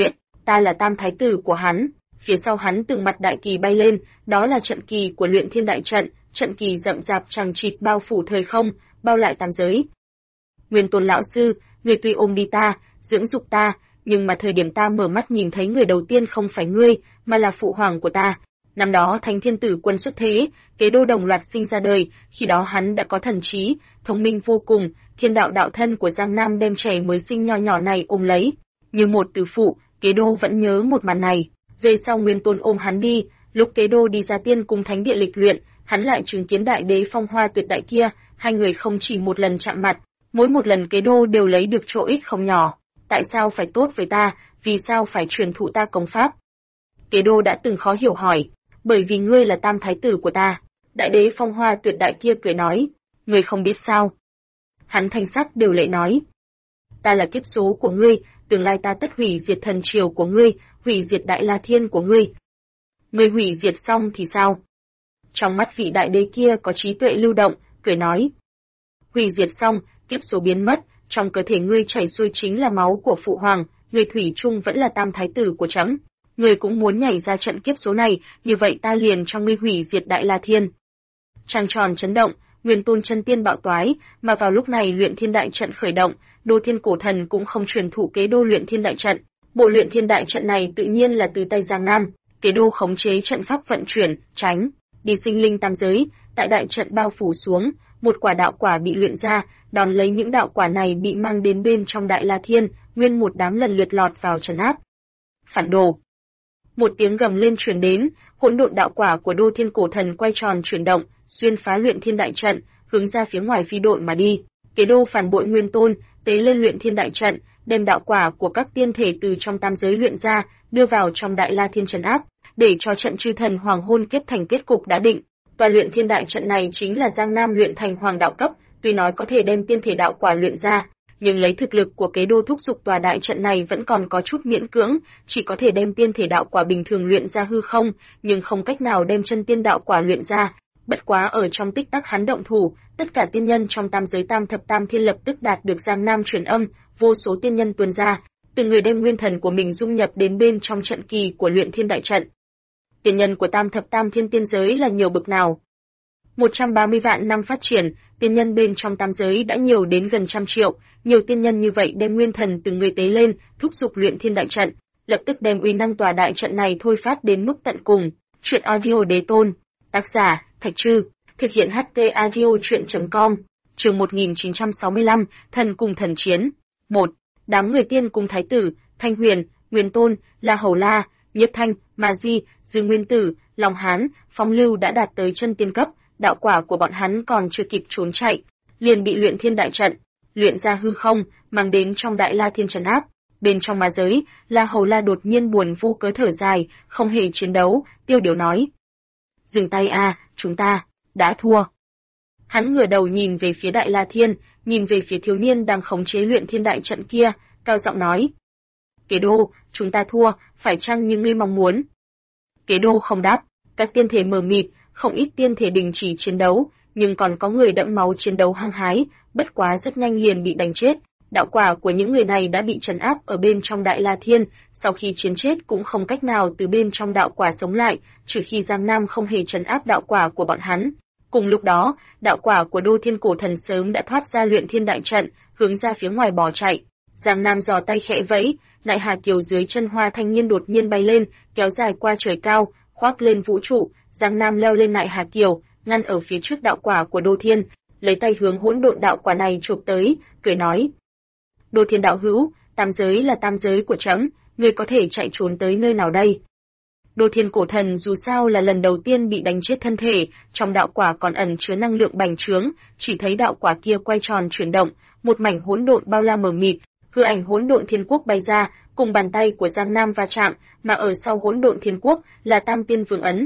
ta là tam thái tử của hắn, phía sau hắn từng mặt đại kỳ bay lên, đó là trận kỳ của luyện thiên đại trận, trận kỳ rậm rạp chằng chịt bao phủ thời không, bao lại tam giới. Nguyên Tôn lão sư, người tuy ôm đi ta, dưỡng dục ta, nhưng mà thời điểm ta mở mắt nhìn thấy người đầu tiên không phải ngươi, mà là phụ hoàng của ta. Năm đó Thánh Thiên Tử Quân xuất thế, Kế đô đồng loạt sinh ra đời, khi đó hắn đã có thần trí, thông minh vô cùng, thiên đạo đạo thân của Giang Nam đem trẻ mới sinh nho nhỏ này ôm lấy, như một từ phụ. Kế đô vẫn nhớ một màn này, về sau Nguyên Tôn ôm hắn đi, lúc Kế đô đi ra tiên cung thánh địa lịch luyện, hắn lại chứng kiến đại đế phong hoa tuyệt đại kia, hai người không chỉ một lần chạm mặt, mỗi một lần Kế đô đều lấy được chỗ ích không nhỏ. Tại sao phải tốt với ta, vì sao phải truyền thụ ta công pháp? Kế đô đã từng khó hiểu hỏi, bởi vì ngươi là tam thái tử của ta. Đại đế phong hoa tuyệt đại kia cười nói, ngươi không biết sao? Hắn thanh sắc đều lệ nói, ta là kiếp số của ngươi, tương lai ta tất hủy diệt thần triều của ngươi, hủy diệt Đại La Thiên của ngươi. Ngươi hủy diệt xong thì sao? Trong mắt vị đại đế kia có trí tuệ lưu động, cười nói. Hủy diệt xong, kiếp số biến mất, trong cơ thể ngươi chảy xuôi chính là máu của phụ hoàng, ngươi thủy chung vẫn là tam thái tử của trẫm. Ngươi cũng muốn nhảy ra trận kiếp số này, như vậy ta liền cho ngươi hủy diệt Đại La Thiên. Trăng tròn chấn động, Nguyên Tôn Chân Tiên bạo toái, mà vào lúc này luyện thiên đại trận khởi động, Đô Thiên Cổ Thần cũng không truyền thụ Kế đô luyện thiên đại trận. Bộ luyện thiên đại trận này tự nhiên là từ tay Giang Nam, Kế đô khống chế trận pháp vận chuyển, tránh, đi sinh linh tam giới, tại đại trận bao phủ xuống, một quả đạo quả bị luyện ra, đón lấy những đạo quả này bị mang đến bên trong Đại La Thiên, nguyên một đám lần lượt lọt vào trấn áp. Phản đồ. Một tiếng gầm lên truyền đến, hỗn độn đạo quả của Đô Thiên Cổ Thần quay tròn chuyển động, xuyên phá luyện thiên đại trận, hướng ra phía ngoài phi độn mà đi. Kế đô phản bội Nguyên Tôn, tế lên luyện thiên đại trận, đem đạo quả của các tiên thể từ trong tam giới luyện ra, đưa vào trong Đại La Thiên trấn áp. để cho trận chư thần hoàng hôn kết thành kết cục đã định. Tòa luyện thiên đại trận này chính là Giang Nam luyện thành hoàng đạo cấp, tuy nói có thể đem tiên thể đạo quả luyện ra, nhưng lấy thực lực của Kế Đô thúc giục tòa đại trận này vẫn còn có chút miễn cưỡng, chỉ có thể đem tiên thể đạo quả bình thường luyện ra hư không, nhưng không cách nào đem chân tiên đạo quả luyện ra. Bất quá ở trong tích tắc hắn động thủ, tất cả tiên nhân trong tam giới tam thập tam thiên lập tức đạt được Giang Nam truyền âm, vô số tiên nhân tuôn ra, từng người đem nguyên thần của mình dung nhập đến bên trong trận kỳ của luyện thiên đại trận. Tiên nhân của tam thập tam thiên tiên giới là nhiều bực nào? 130 vạn năm phát triển, tiên nhân bên trong tam giới đã nhiều đến gần 100 triệu, nhiều tiên nhân như vậy đem nguyên thần từng người tế lên, thúc giục luyện thiên đại trận, lập tức đem uy năng tòa đại trận này thôi phát đến mức tận cùng. Truyện audio đế tôn, tác giả Thạch Trư, thực hiện HT audio truyện.com. Chương 1965, thần cùng thần chiến. 1. Đám người tiên cùng thái tử, Thanh Huyền, Nguyên Tôn, La Hầu La, Nhiếp Thanh, Ma Di, Dương Nguyên Tử, Long Hán, Phong Lưu đã đạt tới chân tiên cấp, đạo quả của bọn hắn còn chưa kịp trốn chạy, liền bị luyện thiên đại trận luyện ra hư không, mang đến trong đại la thiên trấn áp. Bên trong ma giới, La Hầu La đột nhiên buồn vô cớ thở dài, không hề chiến đấu, tiêu điều nói: "Dừng tay a, chúng ta đã thua." Hắn ngửa đầu nhìn về phía đại la thiên, nhìn về phía thiếu niên đang khống chế luyện thiên đại trận kia, cao giọng nói: "Kế Đô, chúng ta thua, phải chăng như ngươi mong muốn?" Kế Đô không đáp, các tiên thể mờ mịt, không ít tiên thể đình chỉ chiến đấu, nhưng còn có người đẫm máu chiến đấu hăng hái, bất quá rất nhanh liền bị đánh chết. Đạo quả của những người này đã bị trấn áp ở bên trong đại la thiên, sau khi chiến chết cũng không cách nào từ bên trong đạo quả sống lại, trừ khi Giang Nam không hề trấn áp đạo quả của bọn hắn. Cùng lúc đó, đạo quả của Đô Thiên Cổ Thần sớm đã thoát ra luyện thiên đại trận, hướng ra phía ngoài bỏ chạy. Giang Nam giò tay khẽ vẫy, Nại Hà Kiều dưới chân Hoa Thanh Niên đột nhiên bay lên, kéo dài qua trời cao, khoác lên vũ trụ. Giang Nam leo lên Nại Hà Kiều, ngăn ở phía trước đạo quả của Đô Thiên, lấy tay hướng hỗn độn đạo quả này chụp tới, cười nói: "Đô Thiên đạo hữu, tam giới là tam giới của trẫm, ngươi có thể chạy trốn tới nơi nào đây?" Đô Thiên Cổ Thần dù sao là lần đầu tiên bị đánh chết thân thể, trong đạo quả còn ẩn chứa năng lượng bành trướng, chỉ thấy đạo quả kia quay tròn chuyển động, một mảnh hỗn độn bao la mờ mịt, hư ảnh hỗn độn thiên quốc bay ra, cùng bàn tay của Giang Nam va chạm, mà ở sau hỗn độn thiên quốc là Tam Tiên Vương ấn.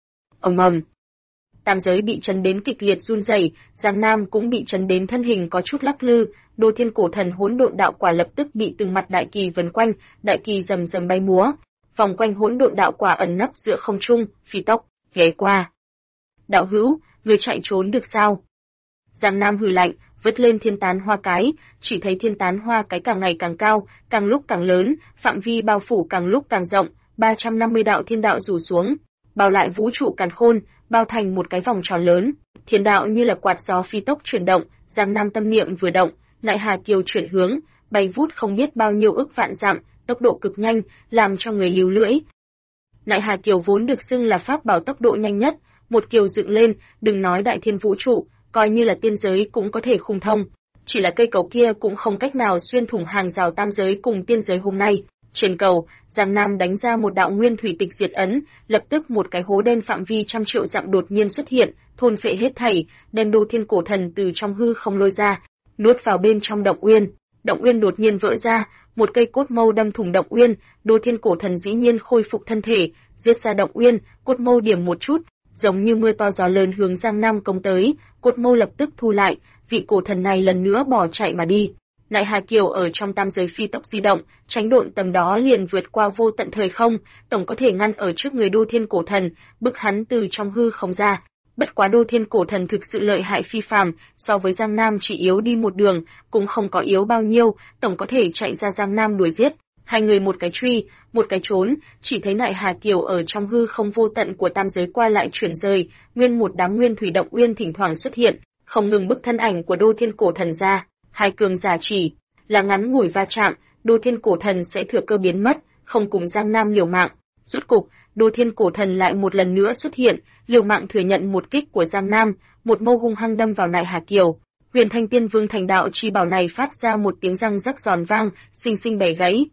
Ầm ầm. Tam giới bị chấn đến kịch liệt run rẩy, Giang Nam cũng bị chấn đến thân hình có chút lắc lư, Đô Thiên Cổ Thần hỗn độn đạo quả lập tức bị từng mặt đại kỳ vần quanh, đại kỳ rầm rầm bay múa, vòng quanh hỗn độn đạo quả ẩn nấp giữa không trung, phi tốc ghé qua. "Đạo hữu, ngươi chạy trốn được sao?" Giang Nam hừ lạnh, vứt lên thiên tán hoa cái, chỉ thấy thiên tán hoa cái càng ngày càng cao, càng lúc càng lớn, phạm vi bao phủ càng lúc càng rộng, 350 đạo thiên đạo rủ xuống, bao lại vũ trụ càn khôn, bao thành một cái vòng tròn lớn. Thiên đạo như là quạt gió phi tốc chuyển động, Giang Nam tâm niệm vừa động, Nại Hà Kiều chuyển hướng, bay vút không biết bao nhiêu ức vạn dặm, tốc độ cực nhanh, làm cho người líu lưỡi. Nại Hà Kiều vốn được xưng là pháp bảo tốc độ nhanh nhất, một kiều dựng lên, đừng nói đại thiên vũ trụ, coi như là tiên giới cũng có thể khung thông, chỉ là cây cầu kia cũng không cách nào xuyên thủng hàng rào tam giới cùng tiên giới hôm nay. Trên cầu, Giang Nam đánh ra một đạo nguyên thủy tịch diệt ấn, lập tức một cái hố đen phạm vi 100 triệu dặm đột nhiên xuất hiện, thôn phệ hết thảy, đem Đô Thiên Cổ Thần từ trong hư không lôi ra, nuốt vào bên trong động uyên. Động uyên đột nhiên vỡ ra, một cây cốt mâu đâm thủng động uyên, Đô Thiên Cổ Thần dĩ nhiên khôi phục thân thể, giết ra động uyên, cốt mâu điểm một chút, giống như mưa to gió lớn hướng Giang Nam công tới, cốt mâu lập tức thu lại, vị cổ thần này lần nữa bỏ chạy mà đi. Nại Hà Kiều ở trong tam giới phi tốc di động, tránh độn tầm đó liền vượt qua vô tận thời không, tổng có thể ngăn ở trước người Đô Thiên Cổ Thần, bức hắn từ trong hư không ra. Bất quá Đô Thiên Cổ Thần thực sự lợi hại phi phàm, so với Giang Nam chỉ yếu đi một đường, cũng không có yếu bao nhiêu, tổng có thể chạy ra Giang Nam đuổi giết. Hai người một cái truy, một cái trốn, chỉ thấy Nại Hà Kiều ở trong hư không vô tận của tam giới qua lại chuyển rời, nguyên một đám nguyên thủy động uyên thỉnh thoảng xuất hiện, không ngừng bức thân ảnh của Đô Thiên Cổ Thần ra. Hai cường giả chỉ là ngắn ngủi va chạm, Đô Thiên Cổ Thần sẽ thừa cơ biến mất, không cùng Giang Nam liều mạng. Rốt cục, Đô Thiên Cổ Thần lại một lần nữa xuất hiện, liều mạng thừa nhận một kích của Giang Nam, một mâu hung hăng đâm vào Nại Hà Kiều. Huyền Thanh Tiên Vương thành đạo chi bảo này phát ra một tiếng răng rắc giòn vang, xinh xinh bẻ gãy.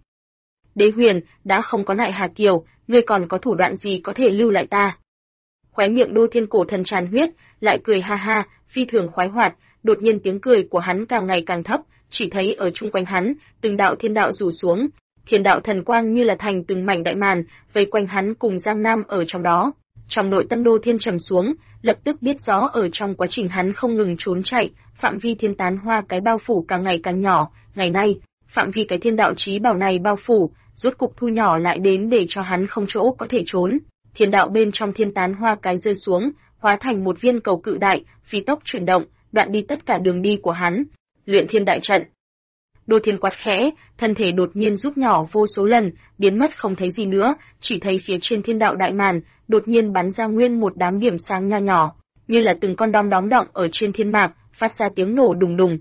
Đế Huyền, đã không có Nại Hà Kiều, ngươi còn có thủ đoạn gì có thể lưu lại ta? Khóe miệng Đô Thiên Cổ Thần tràn huyết, lại cười ha ha, phi thường khoái hoạt, đột nhiên tiếng cười của hắn càng ngày càng thấp, chỉ thấy ở chung quanh hắn, từng đạo thiên đạo rủ xuống, Thiên đạo thần quang như là thành từng mảnh đại màn, vây quanh hắn cùng Giang Nam ở trong đó. Trong nội tâm Đô Thiên trầm xuống, lập tức biết rõ ở trong quá trình hắn không ngừng trốn chạy, phạm vi thiên tán hoa cái bao phủ càng ngày càng nhỏ, ngày nay, phạm vi cái thiên đạo chí bảo này bao phủ, rốt cục thu nhỏ lại đến để cho hắn không chỗ có thể trốn. Thiên đạo bên trong thiên tán hoa cái rơi xuống, hóa thành một viên cầu cự đại, phi tốc chuyển động, đoạn đi tất cả đường đi của hắn. Luyện thiên đại trận. Đô Thiên quát khẽ, thân thể đột nhiên rút nhỏ vô số lần, biến mất không thấy gì nữa, chỉ thấy phía trên thiên đạo đại màn, đột nhiên bắn ra nguyên một đám điểm sáng nho nhỏ, như là từng con đom đóm động ở trên thiên mạc, phát ra tiếng nổ đùng đùng.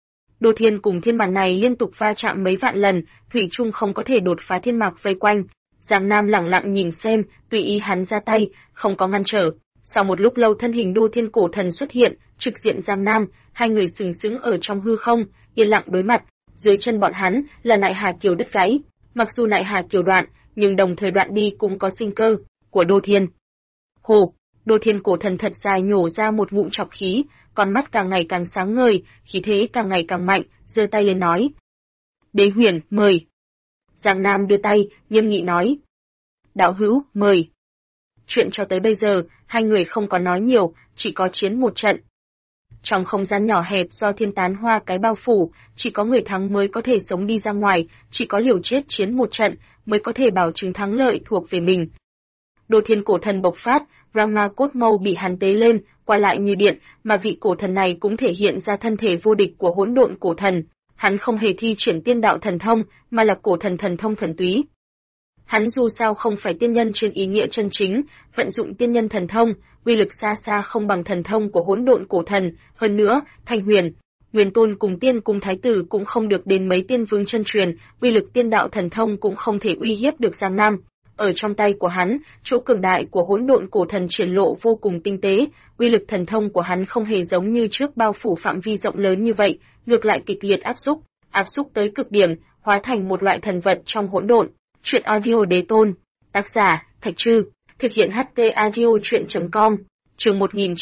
Đô Thiên cùng thiên màn này liên tục va chạm mấy vạn lần, thủy chung không có thể đột phá thiên mạc vây quanh. Giang Nam lẳng lặng nhìn xem, tùy ý hắn ra tay, không có ngăn trở. Sau một lúc lâu thân hình Đô Thiên cổ thần xuất hiện, trực diện Giang Nam, hai người sừng sững ở trong hư không, yên lặng đối mặt. Dưới chân bọn hắn là Nại Hà Kiều đứt gãy, mặc dù Nại Hà Kiều đoạn, nhưng đồng thời đoạn đi cũng có sinh cơ của Đô Thiên. Hồ, Đô Thiên cổ thần thật dài nhổ ra một ngụm trọc khí, con mắt càng ngày càng sáng ngời, khí thế càng ngày càng mạnh, giơ tay lên nói: "Đế Huyền, mời." Giang Nam đưa tay, nghiêm nghị nói: "Đạo hữu, mời." Chuyện cho tới bây giờ, hai người không có nói nhiều, chỉ có chiến một trận. Trong không gian nhỏ hẹp do thiên tán hoa cái bao phủ, chỉ có người thắng mới có thể sống đi ra ngoài, chỉ có liều chết chiến một trận mới có thể bảo chứng thắng lợi thuộc về mình. Đô Thiên cổ thần bộc phát, Brahma cốt mâu bị hắn tế lên, qua lại như điện, mà vị cổ thần này cũng thể hiện ra thân thể vô địch của hỗn độn cổ thần. Hắn không hề thi triển tiên đạo thần thông, mà là cổ thần thần thông thuần túy. Hắn dù sao không phải tiên nhân trên ý nghĩa chân chính, vận dụng tiên nhân thần thông, uy lực xa xa không bằng thần thông của hỗn độn cổ thần, hơn nữa, Thanh Huyền, Nguyên Tôn cùng Tiên Cung Thái tử cũng không được đến mấy tiên vương chân truyền, uy lực tiên đạo thần thông cũng không thể uy hiếp được Giang Nam. Ở trong tay của hắn, chỗ cường đại của hỗn độn cổ thần triển lộ vô cùng tinh tế, uy lực thần thông của hắn không hề giống như trước bao phủ phạm vi rộng lớn như vậy, ngược lại kịch liệt áp xúc tới cực điểm, hóa thành một loại thần vật trong hỗn độn. Truyện audio Đế Tôn, tác giả Thạch Trư, thực hiện HT audio truyện.com. Chương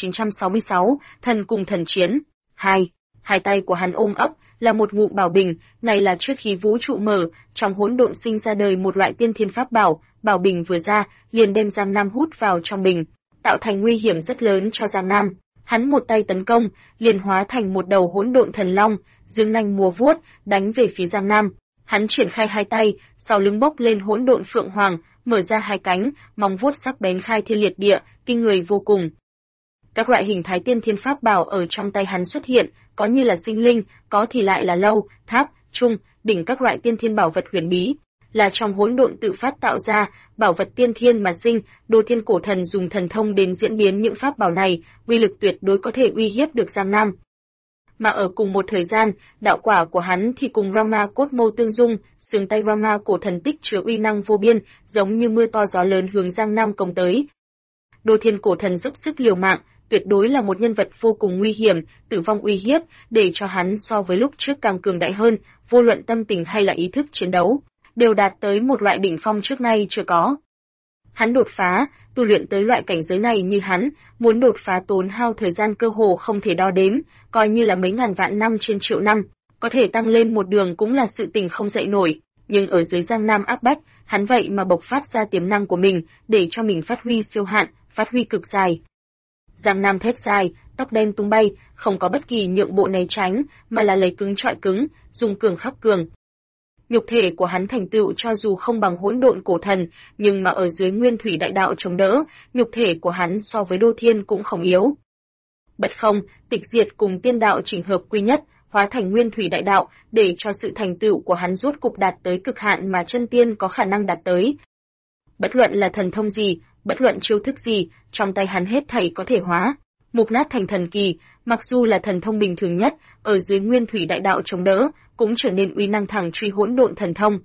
1966, thần cùng thần chiến. 2. Hai tay của hắn ôm ấp là một ngụm bảo bình, này là trước khi vũ trụ mở, trong hỗn độn sinh ra đời một loại tiên thiên pháp bảo, bảo bình vừa ra, liền đem Giang Nam hút vào trong bình, tạo thành nguy hiểm rất lớn cho Giang Nam. Hắn một tay tấn công, liền hóa thành một đầu hỗn độn thần long, dương nanh múa vuốt, đánh về phía Giang Nam. Hắn triển khai hai tay, sau lưng bốc lên hỗn độn phượng hoàng, mở ra hai cánh, móng vuốt sắc bén khai thiên liệt địa, kinh người vô cùng. Các loại hình thái tiên thiên pháp bảo ở trong tay hắn xuất hiện, có như là sinh linh, có thì lại là lâu, tháp, trung, đỉnh các loại tiên thiên bảo vật huyền bí, là trong hỗn độn tự phát tạo ra, bảo vật tiên thiên mà sinh. Đô Thiên cổ thần dùng thần thông đến diễn biến những pháp bảo này, uy lực tuyệt đối có thể uy hiếp được Giang Nam. Mà ở cùng một thời gian, đạo quả của hắn thì cùng Rama cốt mâu tương dung, sừng tay Rama cổ thần tích chứa uy năng vô biên, giống như mưa to gió lớn hướng Giang Nam công tới. Đô Thiên cổ thần dốc sức liều mạng, tuyệt đối là một nhân vật vô cùng nguy hiểm, tử vong uy hiếp, để cho hắn so với lúc trước càng cường đại hơn, vô luận tâm tình hay là ý thức chiến đấu, đều đạt tới một loại đỉnh phong trước nay chưa có. Hắn đột phá, tu luyện tới loại cảnh giới này như hắn, muốn đột phá tốn hao thời gian cơ hồ không thể đo đếm, coi như là mấy ngàn vạn năm trên triệu năm, có thể tăng lên một đường cũng là sự tình không dậy nổi, nhưng ở dưới Giang Nam áp bách, hắn vậy mà bộc phát ra tiềm năng của mình, để cho mình phát huy siêu hạn, phát huy cực dài. Giang Nam thét dài, tóc đen tung bay, không có bất kỳ nhượng bộ né tránh, mà là lấy cứng trọi cứng, dùng cường khắc cường. Nhục thể của hắn thành tựu cho dù không bằng hỗn độn cổ thần, nhưng mà ở dưới nguyên thủy đại đạo chống đỡ, nhục thể của hắn so với Đô Thiên cũng không yếu. Bất không, tịch diệt cùng tiên đạo chỉnh hợp quy nhất, hóa thành nguyên thủy đại đạo, để cho sự thành tựu của hắn rốt cục đạt tới cực hạn mà chân tiên có khả năng đạt tới. Bất luận là thần thông gì, bất luận chiêu thức gì, trong tay hắn hết thảy có thể hóa mục nát thành thần kỳ, mặc dù là thần thông bình thường nhất, ở dưới nguyên thủy đại đạo chống đỡ, cũng trở nên uy năng thẳng truy hỗn độn thần thông.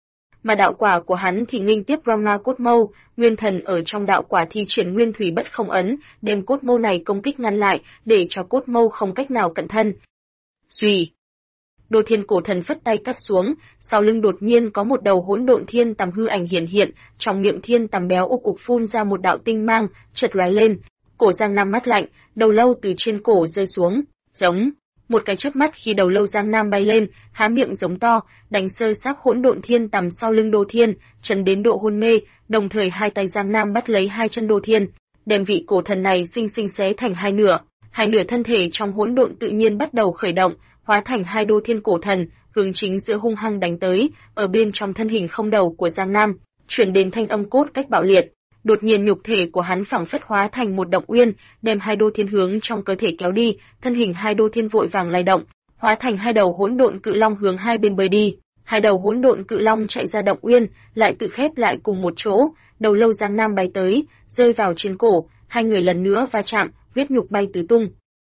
Mà đạo quả của hắn thì nghênh tiếp Brahma cốt mâu, nguyên thần ở trong đạo quả thi triển nguyên thủy bất không ấn, đem cốt mâu này công kích ngăn lại, để cho cốt mâu không cách nào cận thân. Suy, Đô Thiên cổ thần phất tay cắt xuống, sau lưng đột nhiên có một đầu hỗn độn thiên tầm hư ảnh hiển hiện, trong miệng thiên tầm béo ục ục phun ra một đạo tinh mang, chợt lóe lên. Cổ Giang Nam mắt lạnh, đầu lâu từ trên cổ rơi xuống, giống. Một cái chớp mắt khi đầu lâu Giang Nam bay lên, há miệng giống to, đánh sơ xác hỗn độn thiên tầm sau lưng Đô Thiên, chấn đến độ hôn mê, đồng thời hai tay Giang Nam bắt lấy hai chân Đô Thiên, đem vị cổ thần này xinh xinh xé thành hai nửa. Hai nửa thân thể trong hỗn độn tự nhiên bắt đầu khởi động, hóa thành hai Đô Thiên cổ thần, hướng chính giữa hung hăng đánh tới, ở bên trong thân hình không đầu của Giang Nam, truyền đến thanh âm cốt cách bạo liệt. Đột nhiên nhục thể của hắn phảng phất hóa thành một động uyên, đem hai Đô Thiên hướng trong cơ thể kéo đi, thân hình hai Đô Thiên vội vàng lay động, hóa thành hai đầu hỗn độn cự long hướng hai bên bơi đi. Hai đầu hỗn độn cự long chạy ra động uyên, lại tự khép lại cùng một chỗ, đầu lâu Giang Nam bay tới, rơi vào trên cổ, hai người lần nữa va chạm, huyết nhục bay tứ tung.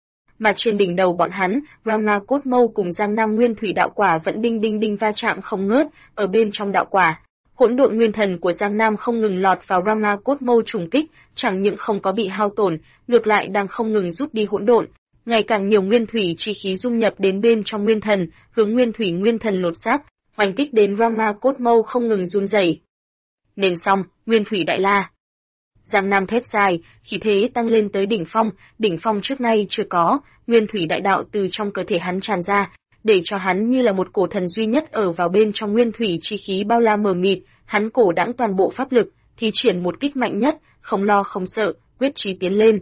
Mà trên đỉnh đầu bọn hắn, Rama cốt mâu cùng Giang Nam nguyên thủy đạo quả vẫn đinh đinh đinh va chạm không ngớt, ở bên trong đạo quả. Hỗn độn nguyên thần của Giang Nam không ngừng lọt vào Rama cốt mâu trùng kích, chẳng những không có bị hao tổn, ngược lại đang không ngừng rút đi hỗn độn. Ngày càng nhiều nguyên thủy chi khí dung nhập đến bên trong nguyên thần, hướng nguyên thủy nguyên thần lột xác, hoành kích đến Rama cốt mâu không ngừng run rẩy. Nên xong, nguyên thủy đại la. Giang Nam thét dài, khí thế tăng lên tới đỉnh phong trước nay chưa có, nguyên thủy đại đạo từ trong cơ thể hắn tràn ra, để cho hắn như là một cổ thần duy nhất ở vào bên trong nguyên thủy chi khí bao la mờ mịt, hắn cổ đãng toàn bộ pháp lực, thi triển một kích mạnh nhất, không lo không sợ, quyết chí tiến lên.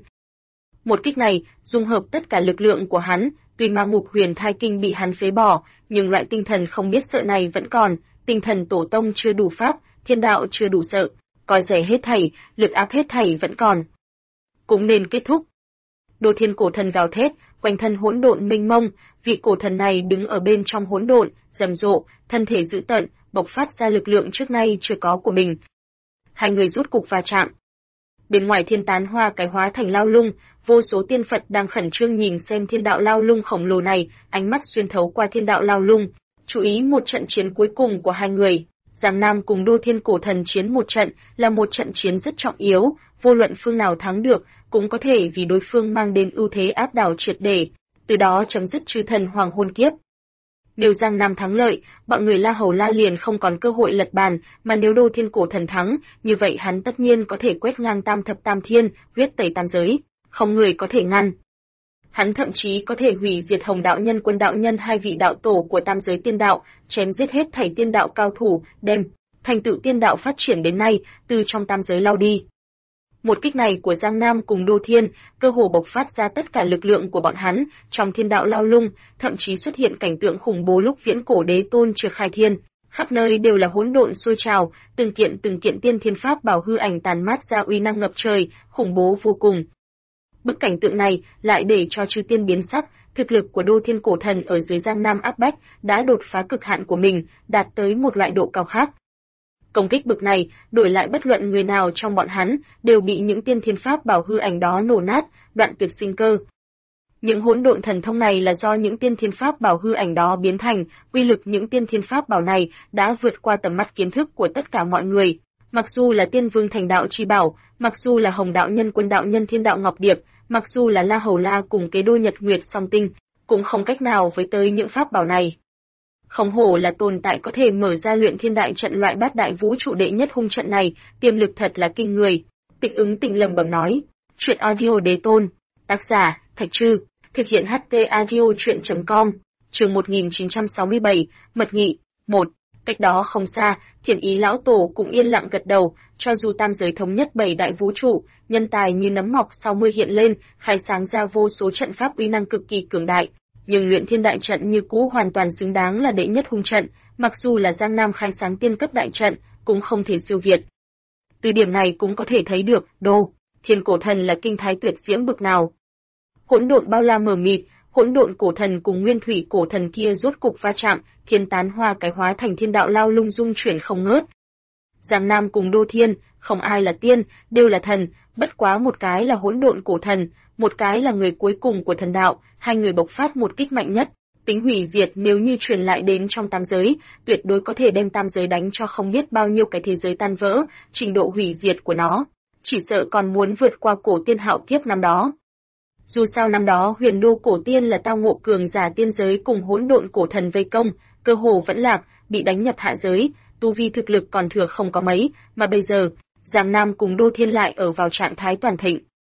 Một kích này, dung hợp tất cả lực lượng của hắn, tuy ma ngục huyền thai kinh bị hắn phế bỏ, nhưng loại tinh thần không biết sợ này vẫn còn, tinh thần tổ tông chưa đủ pháp, thiên đạo chưa đủ sợ, coi rẻ hết thảy, lực áp hết thảy vẫn còn. Cũng nên kết thúc. Đô Thiên cổ thần gào thét, quanh thân hỗn độn mênh mông, vị cổ thần này đứng ở bên trong hỗn độn, rầm rộ, thân thể dữ tợn, bộc phát ra lực lượng trước nay chưa có của mình. Hai người rút cục va chạm. Bên ngoài thiên tán hoa cái hóa thành lao lung, vô số tiên Phật đang khẩn trương nhìn xem thiên đạo lao lung khổng lồ này, ánh mắt xuyên thấu qua thiên đạo lao lung, chú ý một trận chiến cuối cùng của hai người. Giang Nam cùng Đô Thiên cổ thần chiến một trận là một trận chiến rất trọng yếu, vô luận phương nào thắng được, cũng có thể vì đối phương mang đến ưu thế áp đảo triệt để, từ đó chấm dứt chư thần hoàng hôn kiếp. Nếu Giang Nam thắng lợi, bọn người La Hầu La liền không còn cơ hội lật bàn, mà nếu Đô Thiên cổ thần thắng, như vậy hắn tất nhiên có thể quét ngang tam thập tam thiên, huyết tẩy tam giới, không người có thể ngăn. Hắn thậm chí có thể hủy diệt Hồng đạo nhân Quân đạo nhân hai vị đạo tổ của tam giới tiên đạo, chém giết hết thảy tiên đạo cao thủ, đem thành tựu tiên đạo phát triển đến nay từ trong tam giới lao đi. Một kích này của Giang Nam cùng Đô Thiên, cơ hồ bộc phát ra tất cả lực lượng của bọn hắn, trong thiên đạo lao lung, thậm chí xuất hiện cảnh tượng khủng bố lúc viễn cổ đế tôn chưa khai thiên, khắp nơi đều là hỗn độn sôi trào, từng kiện tiên thiên pháp bảo hư ảnh tàn mát ra uy năng ngập trời, khủng bố vô cùng. Bức cảnh tượng này lại để cho chư tiên biến sắc, thực lực của Đô Thiên cổ thần ở dưới Giang Nam áp bách đã đột phá cực hạn của mình, đạt tới một loại độ cao khác. Công kích bực này, đổi lại bất luận người nào trong bọn hắn, đều bị những tiên thiên pháp bảo hư ảnh đó nổ nát, đoạn tuyệt sinh cơ. Những hỗn độn thần thông này là do những tiên thiên pháp bảo hư ảnh đó biến thành, uy lực những tiên thiên pháp bảo này đã vượt qua tầm mắt kiến thức của tất cả mọi người. Mặc dù là Tiên Vương Thành Đạo Chi Bảo, mặc dù là Hồng đạo nhân Quân đạo nhân Thiên đạo Ngọc Điệp, mặc dù là La Hầu La cùng Kế Đô Nhật Nguyệt Song Tinh, cũng không cách nào với tới những pháp bảo này. Không hổ là tồn tại có thể mở ra luyện thiên đại trận loại bát đại vũ trụ đệ nhất hung trận này, tiềm lực thật là kinh người. Tịch Ứng Tịnh lẩm bẩm nói. Truyện audio đế tôn. Tác giả, Thạch Trư. Thực hiện HT audio truyện.com. Chương 1967, Mật Nghị. 1. Cách đó không xa, Thiền Ý lão tổ cũng yên lặng gật đầu, cho dù tam giới thống nhất bảy đại vũ trụ, nhân tài như nấm mọc sau mưa hiện lên, khai sáng ra vô số trận pháp uy năng cực kỳ cường đại, nhưng luyện thiên đại trận như cũ hoàn toàn xứng đáng là đệ nhất hung trận, mặc dù là Giang Nam khai sáng tiên cấp đại trận, cũng không thể siêu việt. Từ điểm này cũng có thể thấy được, Đô Thiên cổ thần là kinh thái tuyệt diễm bực nào. Hỗn độn bao la mờ mịt, hỗn độn cổ thần cùng nguyên thủy cổ thần kia rốt cục va chạm, thiên tán hoa cái hóa thành thiên đạo lao lung dung chuyển không ngớt. Giang Nam cùng Đô Thiên, không ai là tiên, đều là thần, bất quá một cái là hỗn độn cổ thần, một cái là người cuối cùng của thần đạo, hai người bộc phát một kích mạnh nhất, tính hủy diệt nếu như truyền lại đến trong tam giới, tuyệt đối có thể đem tam giới đánh cho không biết bao nhiêu cái thế giới tan vỡ, trình độ hủy diệt của nó, chỉ sợ còn muốn vượt qua cổ tiên hạo kiếp năm đó. Dù sao năm đó Huyền Đô cổ tiên là tao ngộ cường giả tiên giới cùng hỗn độn cổ thần vây công, cơ hồ vẫn lạc, bị đánh nhập hạ giới, tu vi thực lực còn thừa không có mấy, mà bây giờ, Giang Nam cùng Đô Thiên lại ở vào trạng thái toàn thịnh.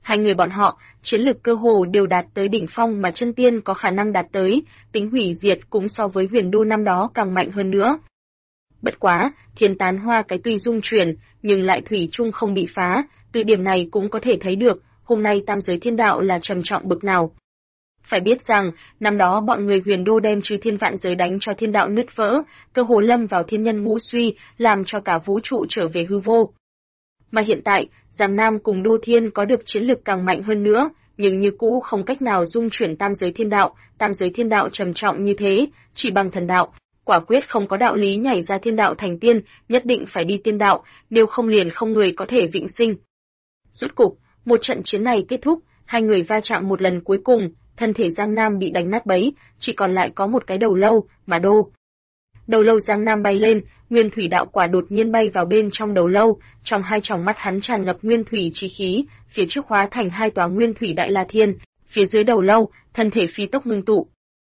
Hai người bọn họ, chiến lực cơ hồ đều đạt tới đỉnh phong mà chân tiên có khả năng đạt tới, tính hủy diệt cũng so với Huyền Đô năm đó càng mạnh hơn nữa. Bất quá, Thiên Tán Hoa cái tuy dung chuyển, nhưng lại thủy chung không bị phá, từ điểm này cũng có thể thấy được, hôm nay tam giới thiên đạo là trầm trọng bực nào. Phải biết rằng, năm đó bọn người Huyền Đô đem chư thiên vạn giới đánh cho thiên đạo nứt vỡ, cơ hồ lâm vào thiên nhân ngũ suy, làm cho cả vũ trụ trở về hư vô. Mà hiện tại, Giang Nam cùng Đô Thiên có được chiến lực càng mạnh hơn nữa, nhưng như cũ không cách nào dung chuyển tam giới thiên đạo trầm trọng như thế, chỉ bằng thần đạo, quả quyết không có đạo lý nhảy ra thiên đạo thành tiên, nhất định phải đi tiên đạo, nếu không liền không người có thể vĩnh sinh. Rốt cục, một trận chiến này kết thúc, hai người va chạm một lần cuối cùng, thân thể Giang Nam bị đánh nát bấy, chỉ còn lại có một cái đầu lâu, mà Đầu lâu Giang Nam bay lên, nguyên thủy đạo quả đột nhiên bay vào bên trong đầu lâu, trong hai tròng mắt hắn tràn ngập nguyên thủy chi khí, phía trước hóa thành hai tòa nguyên thủy đại la thiên, phía dưới đầu lâu, thân thể phi tốc ngưng tụ.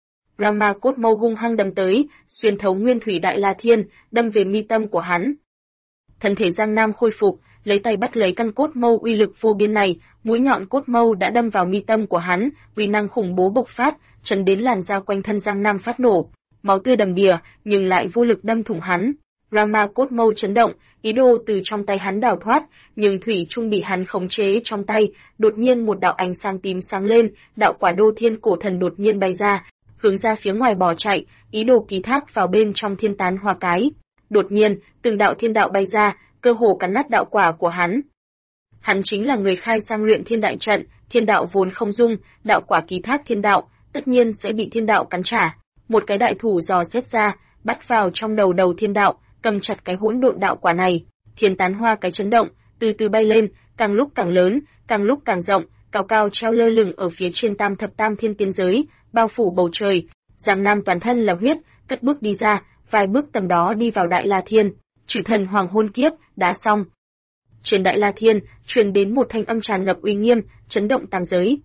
Rama cốt mâu hung hăng đâm tới, xuyên thấu nguyên thủy đại la thiên, đâm về mi tâm của hắn. Thân thể Giang Nam khôi phục, lấy tay bắt lấy căn cốt mâu uy lực vô biên này, mũi nhọn cốt mâu đã đâm vào mi tâm của hắn, uy năng khủng bố bộc phát, chấn đến làn da quanh thân Giang Nam phát nổ, máu tươi đầm đìa, nhưng lại vô lực đâm thủng hắn. Rama cốt mâu chấn động, ý đồ từ trong tay hắn đào thoát, nhưng thủy chung bị hắn khống chế trong tay, đột nhiên một đạo ánh sáng tím sáng lên, đạo quả Đô Thiên cổ thần đột nhiên bay ra, hướng ra phía ngoài bỏ chạy, ý đồ ký thác vào bên trong Thiên Tán Hoa cái. Đột nhiên, từng đạo thiên đạo bay ra, cơ hồ cắn nát đạo quả của hắn. Hắn chính là người khai sang luyện thiên đại trận, thiên đạo vốn không dung, đạo quả ký thác thiên đạo, tất nhiên sẽ bị thiên đạo cắn trả. Một cái đại thủ dò xét ra, bắt vào trong đầu thiên đạo, cầm chặt cái hỗn độn đạo quả này. Thiên Tán Hoa cái chấn động, từ từ bay lên, càng lúc càng lớn, càng lúc càng rộng, cao cao treo lơ lửng ở phía trên tam thập tam thiên tiên giới, bao phủ bầu trời. Giang Nam toàn thân là huyết, cất bước đi ra, vài bước tầm đó đi vào Đại La Thiên, Chử thần hoàng hôn kiếp, đã xong. Trên Đại La Thiên, truyền đến một thanh âm tràn ngập uy nghiêm, chấn động tam giới.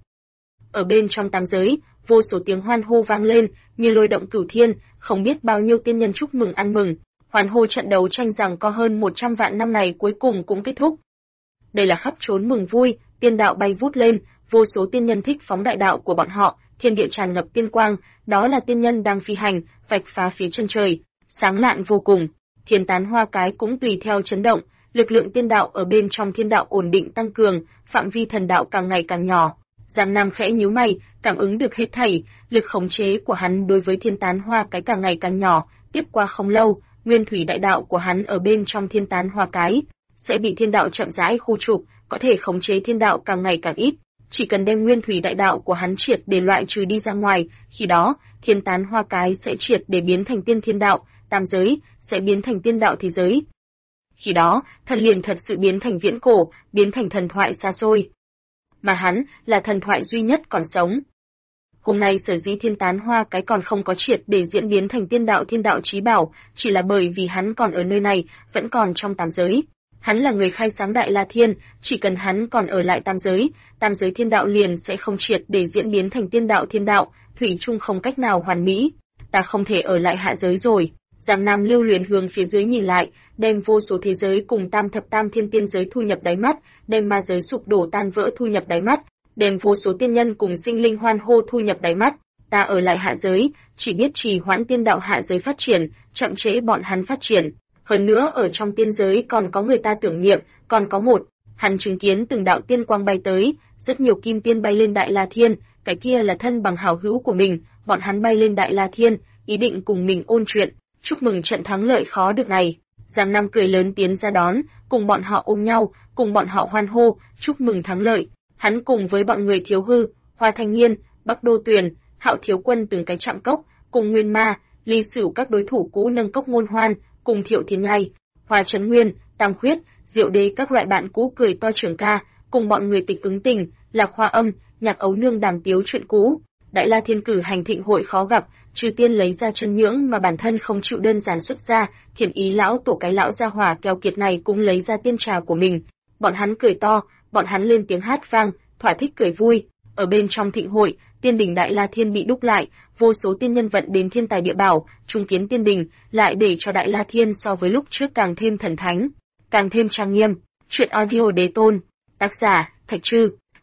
Ở bên trong tam giới, vô số tiếng hoan hô vang lên, như lôi động cửu thiên, không biết bao nhiêu tiên nhân chúc mừng ăn mừng. Hoan hô trận đấu tranh rằng có hơn 100 vạn năm này cuối cùng cũng kết thúc. Đây là khắp trốn mừng vui, tiên đạo bay vút lên, vô số tiên nhân thích phóng đại đạo của bọn họ, thiên địa tràn ngập tiên quang, đó là tiên nhân đang phi hành, vạch phá phía chân trời, sáng lạn vô cùng. Thiên Tán Hoa cái cũng tùy theo chấn động, lực lượng tiên đạo ở bên trong thiên đạo ổn định tăng cường, phạm vi thần đạo càng ngày càng nhỏ. Giang Nam khẽ nhíu mày, cảm ứng được hết thảy, lực khống chế của hắn đối với Thiên Tán Hoa cái càng ngày càng nhỏ, tiếp qua không lâu, nguyên thủy đại đạo của hắn ở bên trong Thiên Tán Hoa cái sẽ bị thiên đạo chậm rãi khu trục, có thể khống chế thiên đạo càng ngày càng ít. Chỉ cần đem nguyên thủy đại đạo của hắn triệt để loại trừ đi ra ngoài, khi đó, Thiên Tán Hoa cái sẽ triệt để biến thành tiên thiên đạo, tam giới sẽ biến thành tiên đạo thế giới. Khi đó, thần liền thật sự biến thành viễn cổ, biến thành thần thoại xa xôi. Mà hắn là thần thoại duy nhất còn sống. Hôm nay sở dĩ Thiên Tán Hoa cái còn không có triệt để diễn biến thành tiên đạo thiên đạo chí bảo, chỉ là bởi vì hắn còn ở nơi này, vẫn còn trong tam giới. Hắn là người khai sáng Đại La Thiên, chỉ cần hắn còn ở lại tam giới thiên đạo liền sẽ không triệt để diễn biến thành tiên đạo thiên đạo, thủy chung không cách nào hoàn mỹ. Ta không thể ở lại hạ giới rồi. Giang Nam lưu luyến hướng phía dưới nhìn lại, đem vô số thế giới cùng tam thập tam thiên tiên giới thu nhập đáy mắt, đem ma giới sụp đổ tan vỡ thu nhập đáy mắt, đem vô số tiên nhân cùng sinh linh hoan hô thu nhập đáy mắt. Ta ở lại hạ giới, chỉ biết trì hoãn tiên đạo hạ giới phát triển, chậm trễ bọn hắn phát triển. Hơn nữa ở trong tiên giới còn có người ta tưởng niệm, còn có hắn chứng kiến từng đạo tiên quang bay tới, rất nhiều kim tiên bay lên Đại La Thiên, cái kia là thân bằng hảo hữu của mình, bọn hắn bay lên Đại La Thiên, ý định cùng mình ôn chuyện, chúc mừng trận thắng lợi khó được này. Giang Nam cười lớn tiến ra đón, cùng bọn họ ôm nhau, cùng bọn họ hoan hô, chúc mừng thắng lợi. Hắn cùng với bọn người Thiếu Hư, Hoa Thanh Nghiên, Bắc Đô Tuyền, Hạo Thiếu Quân từng cái chạm cốc, cùng Nguyên Ma, Ly Sửu các đối thủ cũ nâng cốc ngôn hoan, cùng Thiệu Thiên Nhai, Hoa Chấn Nguyên, Tam Khuyết, Diệu Đế các loại bạn cũ cười to trưởng ca, cùng bọn người Tịch Ứng Tình, Lạc Hoa Âm, Nhạc Ấu Nương đàm tiếu chuyện cũ. Đại La Thiên cử hành thịnh hội khó gặp, trừ tiên lấy ra chân nhưỡng mà bản thân không chịu đơn giản xuất ra, Thiền Ý lão tổ cái lão gia hỏa keo kiệt này cũng lấy ra tiên trà của mình. Bọn hắn cười to, bọn hắn lên tiếng hát vang, thỏa thích cười vui. Ở bên trong thịnh hội, tiên đình Đại La Thiên bị đúc lại, vô số tiên nhân vận đến thiên tài địa bảo, trung kiến tiên đình, lại để cho Đại La Thiên so với lúc trước càng thêm thần thánh, càng thêm trang nghiêm. Chuyện audio đế tôn, tác giả Thạch Trư,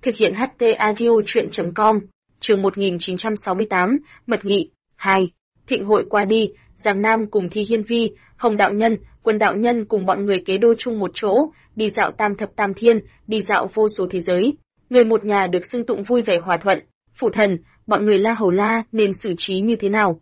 Thực hiện HT Audio chuyện.com, chương 1968, Mật nghị, 2. Thịnh hội qua đi, Giang Nam cùng Thi Hiên Vi, Hồng đạo nhân, Quân đạo nhân cùng bọn người kế đô chung một chỗ, đi dạo tam thập tam thiên, đi dạo vô số thế giới. Người một nhà được xưng tụng vui vẻ hòa thuận. Phụ thần, bọn người La Hầu La nên xử trí như thế nào?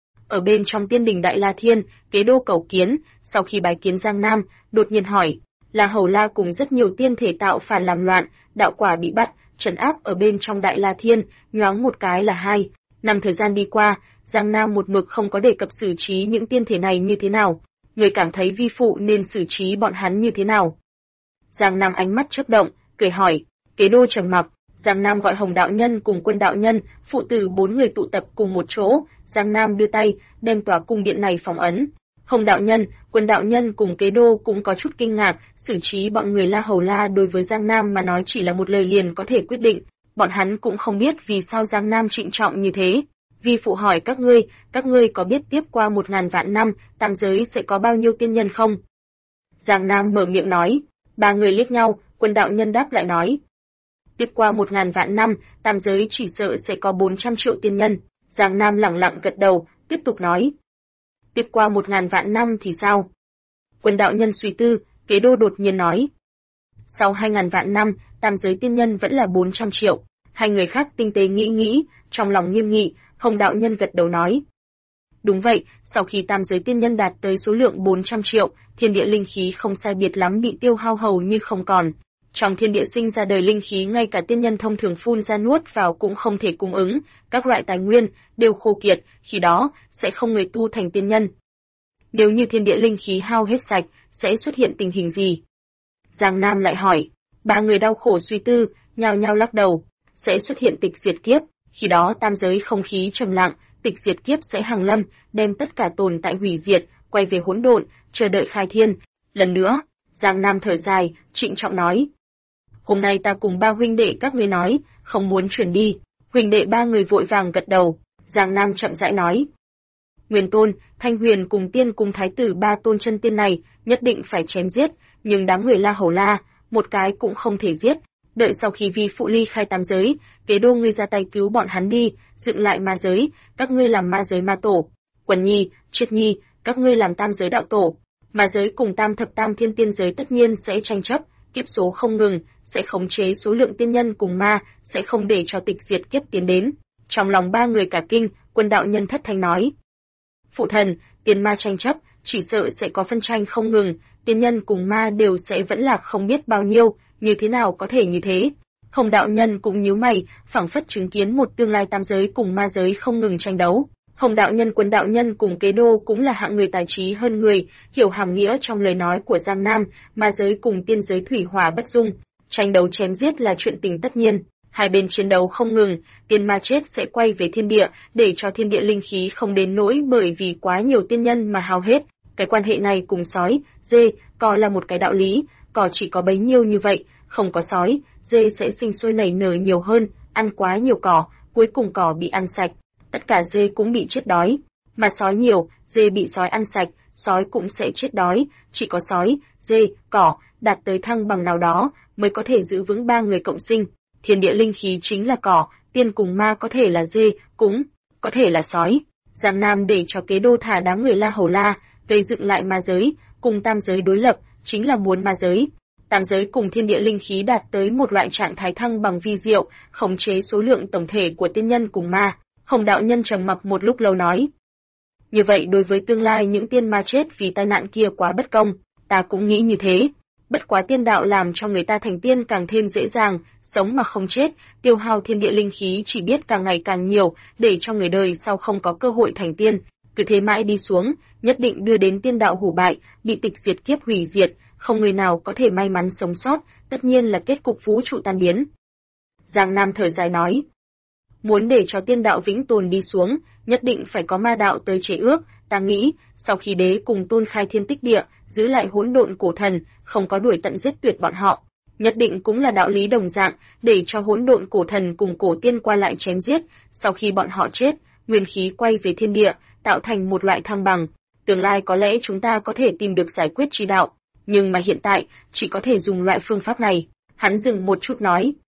Ở bên trong tiên đình Đại La Thiên, kế đô cầu kiến, sau khi bái kiến Giang Nam, đột nhiên hỏi. La Hầu La cùng rất nhiều tiên thể tạo phản làm loạn, đạo quả bị bắt, trấn áp ở bên trong Đại La Thiên, nhoáng một cái là 2 năm thời gian đi qua, Giang Nam một mực không có đề cập xử trí những tiên thể này như thế nào. Người cảm thấy vi phụ nên xử trí bọn hắn như thế nào? Giang Nam ánh mắt chớp động, cười hỏi. Kế đô trầm mặc. Giang Nam gọi Hồng đạo nhân cùng Quân đạo nhân, phụ tử 4 người tụ tập cùng một chỗ. Giang Nam đưa tay, đem tòa cung điện này phong ấn. Hồng đạo nhân, Quân đạo nhân cùng kế đô cũng có chút kinh ngạc, xử trí bọn người La Hầu La đối với Giang Nam mà nói chỉ là một lời liền có thể quyết định. Bọn hắn cũng không biết vì sao Giang Nam trịnh trọng như thế. Vi phụ hỏi các ngươi có biết tiếp qua 1000 vạn năm, tam giới sẽ có bao nhiêu tiên nhân không? Giang Nam mở miệng nói. 3 người liếc nhau, Quân đạo nhân đáp lại nói. Tiếp qua 1000 vạn năm, tam giới chỉ sợ sẽ có 400 triệu tiên nhân. Giang Nam lẳng lặng gật đầu, tiếp tục nói. Tiếp qua 1000 vạn năm thì sao? Quân đạo nhân suy tư, kế đô đột nhiên nói. Sau 2000 vạn năm, tam giới tiên nhân vẫn là 400 triệu. Hai người khác tinh tế nghĩ, trong lòng nghiêm nghị, Hồng đạo nhân gật đầu nói. Đúng vậy, sau khi tam giới tiên nhân đạt tới số lượng 400 triệu, thiên địa linh khí không sai biệt lắm bị tiêu hao hầu như không còn. Trong thiên địa sinh ra đời linh khí ngay cả tiên nhân thông thường phun ra nuốt vào cũng không thể cung ứng, các loại tài nguyên đều khô kiệt, khi đó sẽ không người tu thành tiên nhân. Nếu như thiên địa linh khí hao hết sạch, sẽ xuất hiện tình hình gì? Giang Nam lại hỏi. 3 người đau khổ suy tư, nhao nhao lắc đầu. Sẽ xuất hiện tịch diệt kiếp, khi đó tam giới không khí trầm lặng, tịch diệt kiếp sẽ hàng lâm, đem tất cả tồn tại hủy diệt, quay về hỗn độn, chờ đợi khai thiên. Lần nữa, Giang Nam thở dài, trịnh trọng nói. Hôm nay ta cùng 3 huynh đệ các ngươi nói, không muốn chuyển đi. Huynh đệ 3 người vội vàng gật đầu. Giang Nam chậm rãi nói. Nguyên Tôn, Thanh Huyền cùng Tiên cùng Thái tử 3 tôn chân tiên này nhất định phải chém giết, nhưng đám người La Hầu La, một cái cũng không thể giết. Đợi sau khi vi phụ ly khai tam giới, kế đô ngươi ra tay cứu bọn hắn đi, dựng lại ma giới, các ngươi làm ma giới ma tổ. Quần Nhi, Triết Nhi, các ngươi làm tam giới đạo tổ. Ma giới cùng tam thập tam thiên tiên giới tất nhiên sẽ tranh chấp, kiếp số không ngừng, sẽ khống chế số lượng tiên nhân cùng ma, sẽ không để cho tịch diệt kiếp tiến đến. Trong lòng 3 người cả kinh, Quân đạo nhân thất thanh nói. Phụ thần, tiên ma tranh chấp, chỉ sợ sẽ có phân tranh không ngừng, tiên nhân cùng ma đều sẽ vẫn lạc không biết bao nhiêu, như thế nào có thể như thế? Hồng đạo nhân cũng nhíu mày, phảng phất chứng kiến một tương lai tam giới cùng ma giới không ngừng tranh đấu. Hồng đạo nhân, Quân đạo nhân cùng kế đô cũng là hạng người tài trí hơn người, hiểu hàm nghĩa trong lời nói của Giang Nam, ma giới cùng tiên giới thủy hỏa bất dung, tranh đấu chém giết là chuyện tình tất nhiên. Hai bên chiến đấu không ngừng, tiên ma chết sẽ quay về thiên địa, để cho thiên địa linh khí không đến nỗi bởi vì quá nhiều tiên nhân mà hao hết. Cái quan hệ này cùng sói, dê, cò là một cái đạo lý, cò chỉ có bấy nhiêu như vậy, không có sói, dê sẽ sinh sôi nảy nở nhiều hơn, ăn quá nhiều cỏ, cuối cùng cỏ bị ăn sạch, tất cả dê cũng bị chết đói. Mà sói nhiều, dê bị sói ăn sạch, sói cũng sẽ chết đói, chỉ có sói, dê, cỏ đạt tới thăng bằng nào đó mới có thể giữ vững 3 người cộng sinh. Thiên địa linh khí chính là cỏ, tiên cùng ma có thể là dê, cũng có thể là sói. Giang Nam để cho kế đô thả đám người La Hầu La, gây dựng lại ma giới, cùng tam giới đối lập, chính là muốn ma giới. Tam giới cùng thiên địa linh khí đạt tới một loại trạng thái thăng bằng vi diệu, khống chế số lượng tổng thể của tiên nhân cùng ma. Hồng đạo nhân trầm mặc một lúc lâu nói. Như vậy đối với tương lai những tiên ma chết vì tai nạn kia quá bất công, ta cũng nghĩ như thế. Bất quá tiên đạo làm cho người ta thành tiên càng thêm dễ dàng, sống mà không chết, tiêu hao thiên địa linh khí chỉ biết càng ngày càng nhiều, để cho người đời sau không có cơ hội thành tiên. Cứ thế mãi đi xuống, nhất định đưa đến tiên đạo hủ bại, bị tịch diệt kiếp hủy diệt, không người nào có thể may mắn sống sót, tất nhiên là kết cục vũ trụ tan biến. Giang Nam thở dài nói. Muốn để cho tiên đạo vĩnh tồn đi xuống, nhất định phải có ma đạo tới chế ước, ta nghĩ, sau khi đế cùng tôn khai thiên tích địa, giữ lại hỗn độn cổ thần, không có đuổi tận giết tuyệt bọn họ. Nhất định cũng là đạo lý đồng dạng, để cho hỗn độn cổ thần cùng cổ tiên qua lại chém giết, sau khi bọn họ chết, nguyên khí quay về thiên địa, tạo thành một loại thăng bằng. Tương lai có lẽ chúng ta có thể tìm được giải quyết chi đạo, nhưng mà hiện tại, chỉ có thể dùng loại phương pháp này. Hắn dừng một chút nói.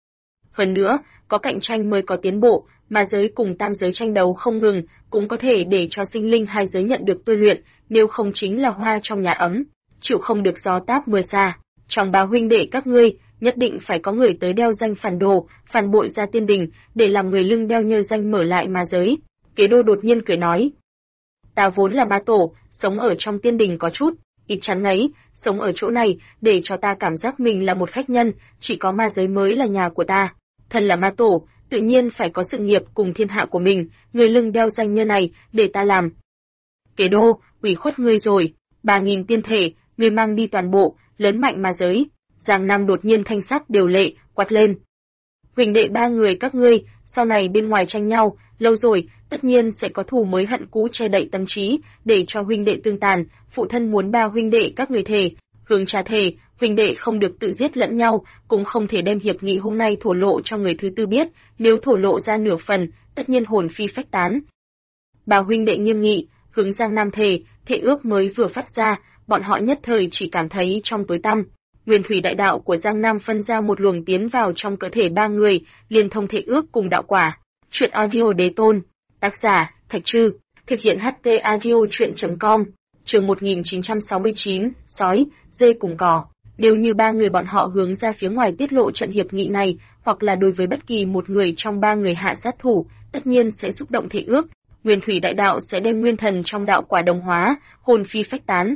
Hơn nữa, có cạnh tranh mới có tiến bộ, ma giới cùng tam giới tranh đấu không ngừng, cũng có thể để cho sinh linh hai giới nhận được tôi luyện, nếu không chính là hoa trong nhà ấm, chịu không được gió táp mưa xa. Trong ba huynh đệ các ngươi, nhất định phải có người tới đeo danh phản đồ, phản bội ra tiên đình, để làm người lưng đeo nhơ danh mở lại ma giới. Kế Đô đột nhiên cười nói, ta vốn là ma tổ, sống ở trong tiên đình có chút ít chán ngấy, sống ở chỗ này để cho ta cảm giác mình là một khách nhân, chỉ có ma giới mới là nhà của ta. Thân là ma tổ, tự nhiên phải có sự nghiệp cùng thiên hạ của mình, người lưng đeo danh như này để ta làm. Kế Đô, ủy khuất ngươi rồi, 3.000 tiên thể, ngươi mang đi toàn bộ, lớn mạnh ma giới. Giang Nam đột nhiên thanh sắc điều lệ, quát lên. Huỳnh đệ ba người các ngươi, sau này bên ngoài tranh nhau, lâu rồi, tất nhiên sẽ có thù mới hận cũ che đậy tâm trí, để cho huynh đệ tương tàn, phụ thân muốn ba huynh đệ các người thề, hướng trà thề, huynh đệ không được tự giết lẫn nhau, cũng không thể đem hiệp nghị hôm nay thổ lộ cho người thứ tư biết, nếu thổ lộ ra nửa phần, tất nhiên hồn phi phách tán. Ba huynh đệ nghiêm nghị, hướng Giang Nam thề, thệ ước mới vừa phát ra, bọn họ nhất thời chỉ cảm thấy trong tối tăm. Nguyên thủy đại đạo của Giang Nam phân ra một luồng tiến vào trong cơ thể ba người, liên thông thể ước cùng đạo quả. Chuyện audio đế tôn, tác giả, Thạch Trư, thực hiện HT audio chuyện.com, chương 1969, sói, dê cùng cỏ. Nếu như ba người bọn họ hướng ra phía ngoài tiết lộ trận hiệp nghị này, hoặc là đối với bất kỳ một người trong ba người hạ sát thủ, tất nhiên sẽ xúc động thể ước. Nguyên thủy đại đạo sẽ đem nguyên thần trong đạo quả đồng hóa, hồn phi phách tán.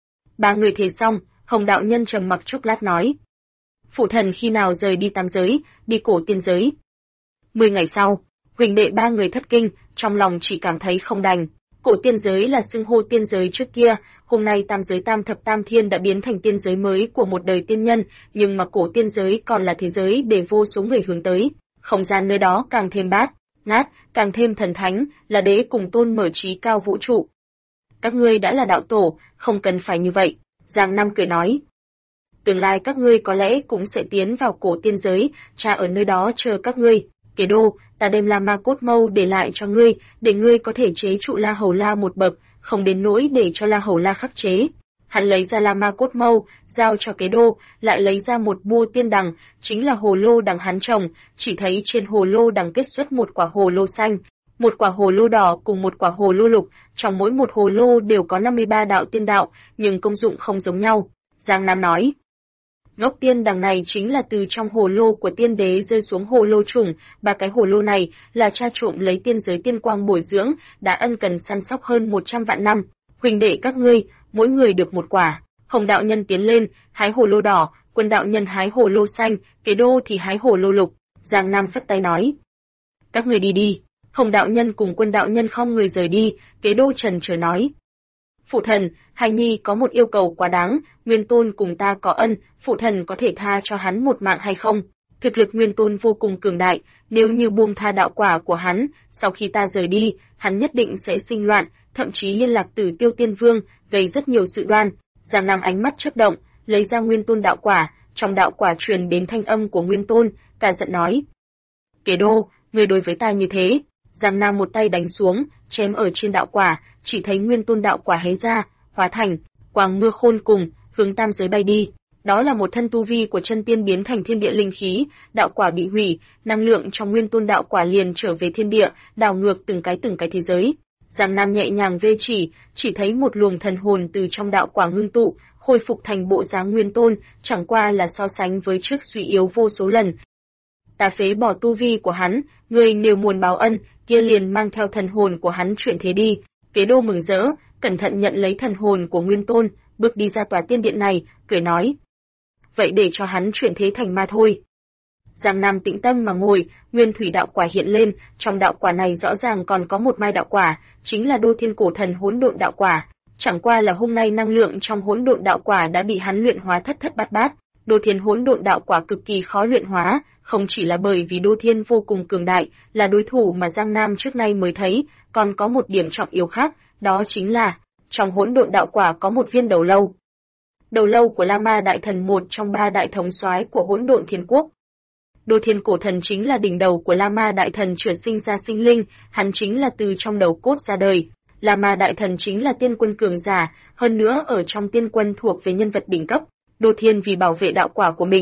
Ba người thề xong, Hồng đạo nhân trầm mặc chốc lát nói. Phụ thần khi nào rời đi tam giới, đi cổ tiên giới. 10 ngày sau, huỳnh đệ ba người thất kinh, trong lòng chỉ cảm thấy không đành. Cổ tiên giới là xưng hô tiên giới trước kia, hôm nay tam giới tam thập tam thiên đã biến thành tiên giới mới của một đời tiên nhân, nhưng mà cổ tiên giới còn là thế giới để vô số người hướng tới. Không gian nơi đó càng thêm bát, ngát, càng thêm thần thánh, là đế cùng tôn mở trí cao vũ trụ. Các ngươi đã là đạo tổ, không cần phải như vậy. Giang Nam cười nói. Tương lai các ngươi có lẽ cũng sẽ tiến vào cổ tiên giới, cha ở nơi đó chờ các ngươi. Kế Đô, ta đem La Ma cốt mâu để lại cho ngươi, để ngươi có thể chế trụ La Hầu La một bậc, không đến nỗi để cho La Hầu La khắc chế. Hắn lấy ra La Ma cốt mâu, giao cho Kế Đô, lại lấy ra một bua tiên đằng, chính là hồ lô đằng hắn trồng, chỉ thấy trên hồ lô đằng kết xuất một quả hồ lô xanh, một quả hồ lô đỏ cùng một quả hồ lô lục, trong mỗi một hồ lô đều có 53 đạo tiên đạo, nhưng công dụng không giống nhau. Giang Nam nói, gốc tiên đằng này chính là từ trong hồ lô của tiên đế rơi xuống hồ lô trùng, ba cái hồ lô này là cha trộm lấy tiên giới tiên quang bồi dưỡng, đã ân cần săn sóc hơn 100 vạn năm. Huỳnh đệ các ngươi, mỗi người được một quả. Hồng đạo nhân tiến lên, hái hồ lô đỏ, Quân đạo nhân hái hồ lô xanh, Kế Đô thì hái hồ lô lục. Giang Nam phất tay nói, các người đi đi. Hồng đạo nhân cùng Quân đạo nhân không người rời đi. Kế Đô trần chờ nói, phụ thần, hài nhi có một yêu cầu quá đáng, Nguyên Tôn cùng ta có ân, phụ thần có thể tha cho hắn một mạng hay không? Thực lực Nguyên Tôn vô cùng cường đại, nếu như buông tha đạo quả của hắn, sau khi ta rời đi, hắn nhất định sẽ sinh loạn, thậm chí liên lạc Tử Tiêu Tiên Vương, gây rất nhiều sự đoan. Giang Nam ánh mắt chớp động, lấy ra Nguyên Tôn đạo quả, trong đạo quả truyền đến thanh âm của Nguyên Tôn, cả giận nói: Kế Đô, người đối với ta như thế. Giang Nam một tay đánh xuống, chém ở trên đạo quả, chỉ thấy Nguyên Tôn đạo quả hé ra, hóa thành quang mưa khôn cùng, hướng tam giới bay đi. Đó là một thân tu vi của chân tiên biến thành thiên địa linh khí, đạo quả bị hủy, năng lượng trong Nguyên Tôn đạo quả liền trở về thiên địa, đảo ngược từng cái thế giới. Giang Nam nhẹ nhàng vê chỉ thấy một luồng thần hồn từ trong đạo quả ngưng tụ, khôi phục thành bộ dáng Nguyên Tôn, chẳng qua là so sánh với trước suy yếu vô số lần. Ta phế bỏ tu vi của hắn, ngươi nếu muốn báo ân, kia liền mang theo thần hồn của hắn chuyển thế đi. Kế Đô mừng rỡ, cẩn thận nhận lấy thần hồn của Nguyên Tôn, bước đi ra tòa tiên điện này, cười nói: vậy để cho hắn chuyển thế thành ma thôi. Giang Nam tĩnh tâm mà ngồi, nguyên thủy đạo quả hiện lên, trong đạo quả này rõ ràng còn có một mai đạo quả, chính là Đô Thiên Cổ Thần Hỗn Độn đạo quả. Chẳng qua là hôm nay năng lượng trong hỗn độn đạo quả đã bị hắn luyện hóa thất thất bát bát. Đô Thiên hỗn độn đạo quả cực kỳ khó luyện hóa, không chỉ là bởi vì Đô Thiên vô cùng cường đại, là đối thủ mà Giang Nam trước nay mới thấy, còn có một điểm trọng yếu khác, đó chính là trong hỗn độn đạo quả có một viên đầu lâu. Đầu lâu của La Ma Đại Thần, một trong ba đại thống soái của Hỗn Độn Thiên Quốc. Đô Thiên Cổ Thần chính là đỉnh đầu của La Ma Đại Thần chữa sinh ra sinh linh, hắn chính là từ trong đầu cốt ra đời. La Ma Đại Thần chính là tiên quân cường giả, hơn nữa ở trong tiên quân thuộc về nhân vật đỉnh cấp. Đô Thiên vì bảo vệ đạo quả của mình,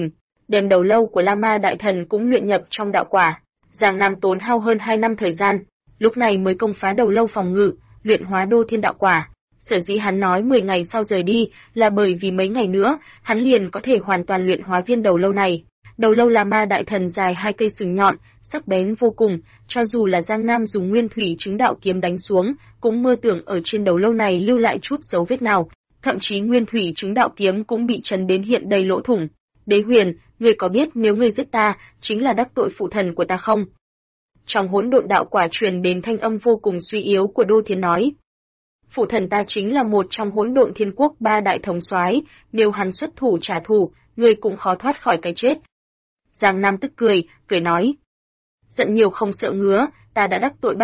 đem đầu lâu của Lama Đại Thần cũng luyện nhập trong đạo quả. Giang Nam tốn hao hơn 2 năm thời gian, lúc này mới công phá đầu lâu phòng ngự, luyện hóa đô thiên đạo quả. Sở dĩ hắn nói 10 ngày sau rời đi, là bởi vì mấy ngày nữa, hắn liền có thể hoàn toàn luyện hóa viên đầu lâu này. Đầu lâu Lama Đại Thần dài 2 cây sừng nhọn, sắc bén vô cùng, cho dù là Giang Nam dùng nguyên thủy chứng đạo kiếm đánh xuống, cũng mơ tưởng ở trên đầu lâu này lưu lại chút dấu vết nào. Thậm chí nguyên thủy chứng đạo kiếm cũng bị chấn đến hiện đầy lỗ thủng. Đế Huyền, ngươi có biết nếu ngươi giết ta, chính là đắc tội phụ thần của ta không? Trong hỗn độn đạo quả truyền đến thanh âm vô cùng suy yếu của Đô Thiên nói. Phụ thần ta chính là một trong hỗn độn thiên quốc 3 đại thống soái, nếu hắn xuất thủ trả thù, ngươi cũng khó thoát khỏi cái chết. Giang Nam tức cười nói. Giận nhiều không sợ ngứa, ta đã đắc tội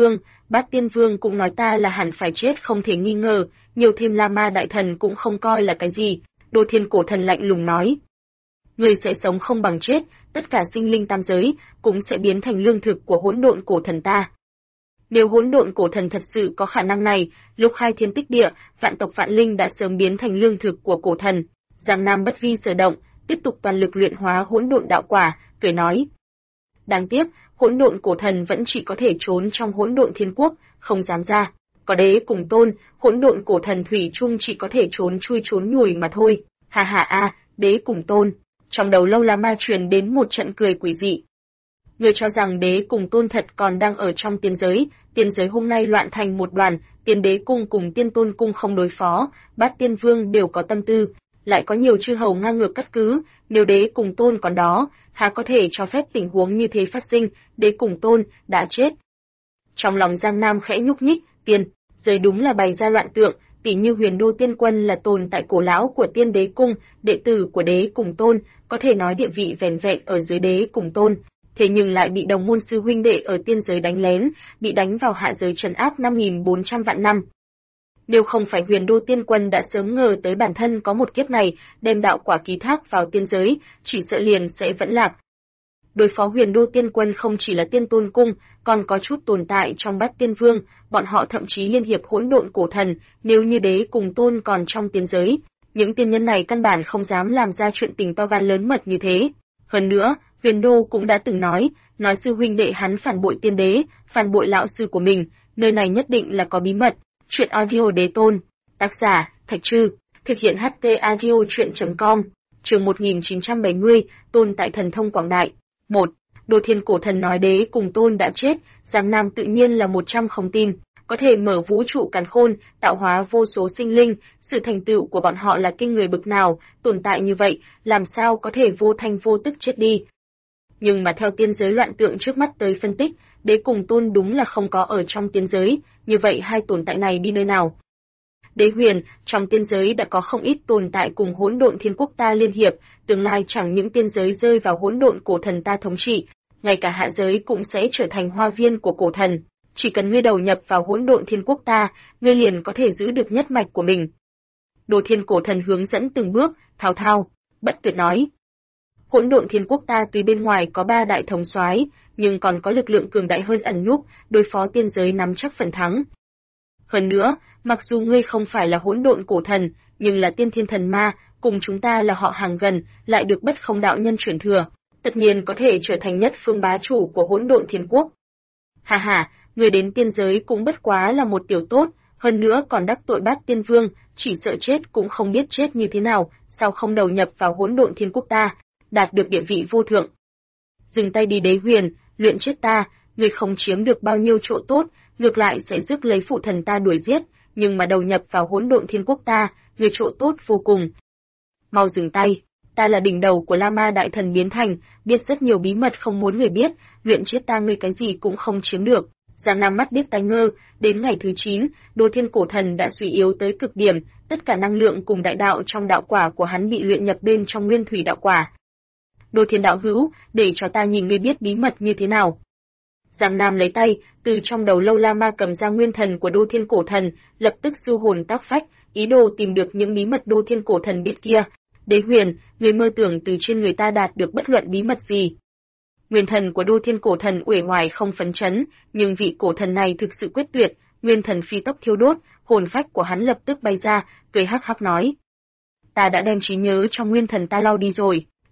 Bát Tiên Vương cũng nói ta là hẳn phải chết không thể nghi ngờ, nhiều thêm Lama Đại Thần cũng không coi là cái gì. Đô Thiên Cổ Thần lạnh lùng nói. Ngươi sẽ sống không bằng chết, tất cả sinh linh tam giới cũng sẽ biến thành lương thực của hỗn độn cổ thần ta. Nếu hỗn độn cổ thần thật sự có khả năng này, lúc khai thiên tích địa, vạn tộc vạn linh đã sớm biến thành lương thực của cổ thần. Giang Nam bất vi sở động, tiếp tục toàn lực luyện hóa hỗn độn đạo quả, cười nói. Đáng tiếc, hỗn độn cổ thần vẫn chỉ có thể trốn trong hỗn độn thiên quốc, không dám ra. Có Đế cùng Tôn, hỗn độn cổ thần thủy chung chỉ có thể trốn chui trốn nhùi mà thôi. Ha ha a, Đế cùng Tôn. Trong đầu Lâu Lama truyền đến một trận cười quỷ dị. Người cho rằng Đế cùng Tôn thật còn đang ở trong tiên giới hôm nay loạn thành một đoàn, Tiên Đế cung cùng Tiên Tôn cung không đối phó, Bát Tiên Vương đều có tâm tư, lại có nhiều chư hầu ngang ngược cắt cứ, nếu Đế cùng Tôn còn đó, há có thể cho phép tình huống như thế phát sinh, Đế cùng Tôn đã chết. Trong lòng Giang Nam khẽ nhúc nhích, giới đúng là bày ra loạn tượng, tỷ như Huyền Đô Tiên Quân là tồn tại cổ lão của Tiên Đế cung, đệ tử của Đế cùng Tôn, có thể nói địa vị vẻn vẹn ở dưới Đế cùng Tôn, thế nhưng lại bị đồng môn sư huynh đệ ở tiên giới đánh lén, bị đánh vào hạ giới trấn áp 5.400 vạn năm. Nếu không phải Huyền Đô Tiên Quân đã sớm ngờ tới bản thân có một kiếp này, đem đạo quả ký thác vào tiên giới, chỉ sợ liền sẽ vẫn lạc. Đối phó Huyền Đô Tiên Quân không chỉ là Tiên Tôn cung, còn có chút tồn tại trong Bát Tiên Vương, bọn họ thậm chí liên hiệp hỗn độn cổ thần, nếu như Đế cùng Tôn còn trong tiên giới, những tiên nhân này căn bản không dám làm ra chuyện tình to gan lớn mật như thế. Hơn nữa, Huyền Đô cũng đã từng nói sư huynh đệ hắn phản bội Tiên Đế, phản bội lão sư của mình, nơi này nhất định là có bí mật. Chuyện audio Đế Tôn, tác giả Thạch Trư, thực hiện HT audio truyện.com, chương 1970, Tôn tại thần thông quảng đại. 1. Đô Thiên Cổ Thần nói Đế cùng Tôn đã chết, Giang Nam tự nhiên là 100 không tin, có thể mở vũ trụ càn khôn, tạo hóa vô số sinh linh, sự thành tựu của bọn họ là kinh người bực nào, tồn tại như vậy, làm sao có thể vô thanh vô tức chết đi. Nhưng mà theo tiên giới loạn tượng trước mắt tới phân tích, Đế cùng Tôn đúng là không có ở trong tiên giới, như vậy hai tồn tại này đi nơi nào? Đế Huyền, trong tiên giới đã có không ít tồn tại cùng hỗn độn thiên quốc ta liên hiệp, tương lai chẳng những tiên giới rơi vào hỗn độn cổ thần ta thống trị, ngay cả hạ giới cũng sẽ trở thành hoa viên của cổ thần. Chỉ cần ngươi đầu nhập vào hỗn độn thiên quốc ta, ngươi liền có thể giữ được nhất mạch của mình. Đô Thiên Cổ Thần hướng dẫn từng bước, thao thao, bất tuyệt nói. Hỗn độn thiên quốc ta tuy bên ngoài có 3 đại thống soái, nhưng còn có lực lượng cường đại hơn ẩn núp, đối phó tiên giới nắm chắc phần thắng. Hơn nữa, mặc dù ngươi không phải là hỗn độn cổ thần, nhưng là tiên thiên thần ma, cùng chúng ta là họ hàng gần, lại được bất không đạo nhân truyền thừa, tất nhiên có thể trở thành nhất phương bá chủ của hỗn độn thiên quốc. Hà hà, người đến tiên giới cũng bất quá là một tiểu tốt, hơn nữa còn đắc tội Bát Tiên Vương, chỉ sợ chết cũng không biết chết như thế nào, sao không đầu nhập vào hỗn độn thiên quốc ta, đạt được địa vị vô thượng. Dừng tay đi Đế Huyền, luyện chết ta, người không chiếm được bao nhiêu chỗ tốt, ngược lại sẽ rước lấy phụ thần ta đuổi giết, nhưng mà đầu nhập vào hỗn độn thiên quốc ta, người chỗ tốt vô cùng. Mau dừng tay, ta là đỉnh đầu của Lama Đại Thần biến thành, biết rất nhiều bí mật không muốn người biết, luyện chết ta ngươi cái gì cũng không chiếm được. Giang Nam mắt điếc tai ngơ, đến ngày thứ 9, Đô Thiên Cổ Thần đã suy yếu tới cực điểm, tất cả năng lượng cùng đại đạo trong đạo quả của hắn bị luyện nhập bên trong nguyên thủy đạo quả. Đô Thiên đạo hữu, để cho ta nhìn ngươi biết bí mật như thế nào. Giang Nam lấy tay, từ trong đầu Lâu Lama cầm ra nguyên thần của Đô Thiên Cổ Thần, lập tức siêu hồn tác phách, ý đồ tìm được những bí mật Đô Thiên Cổ Thần biết kia. Đế Huyền, người mơ tưởng từ trên người ta đạt được bất luận bí mật gì. Nguyên thần của Đô Thiên Cổ Thần uể oải không phấn chấn, nhưng vị cổ thần này thực sự quyết tuyệt, nguyên thần phi tốc thiêu đốt, hồn phách của hắn lập tức bay ra, cười hắc hắc nói: "Ta đã đem trí nhớ trong nguyên thần ta lau đi rồi,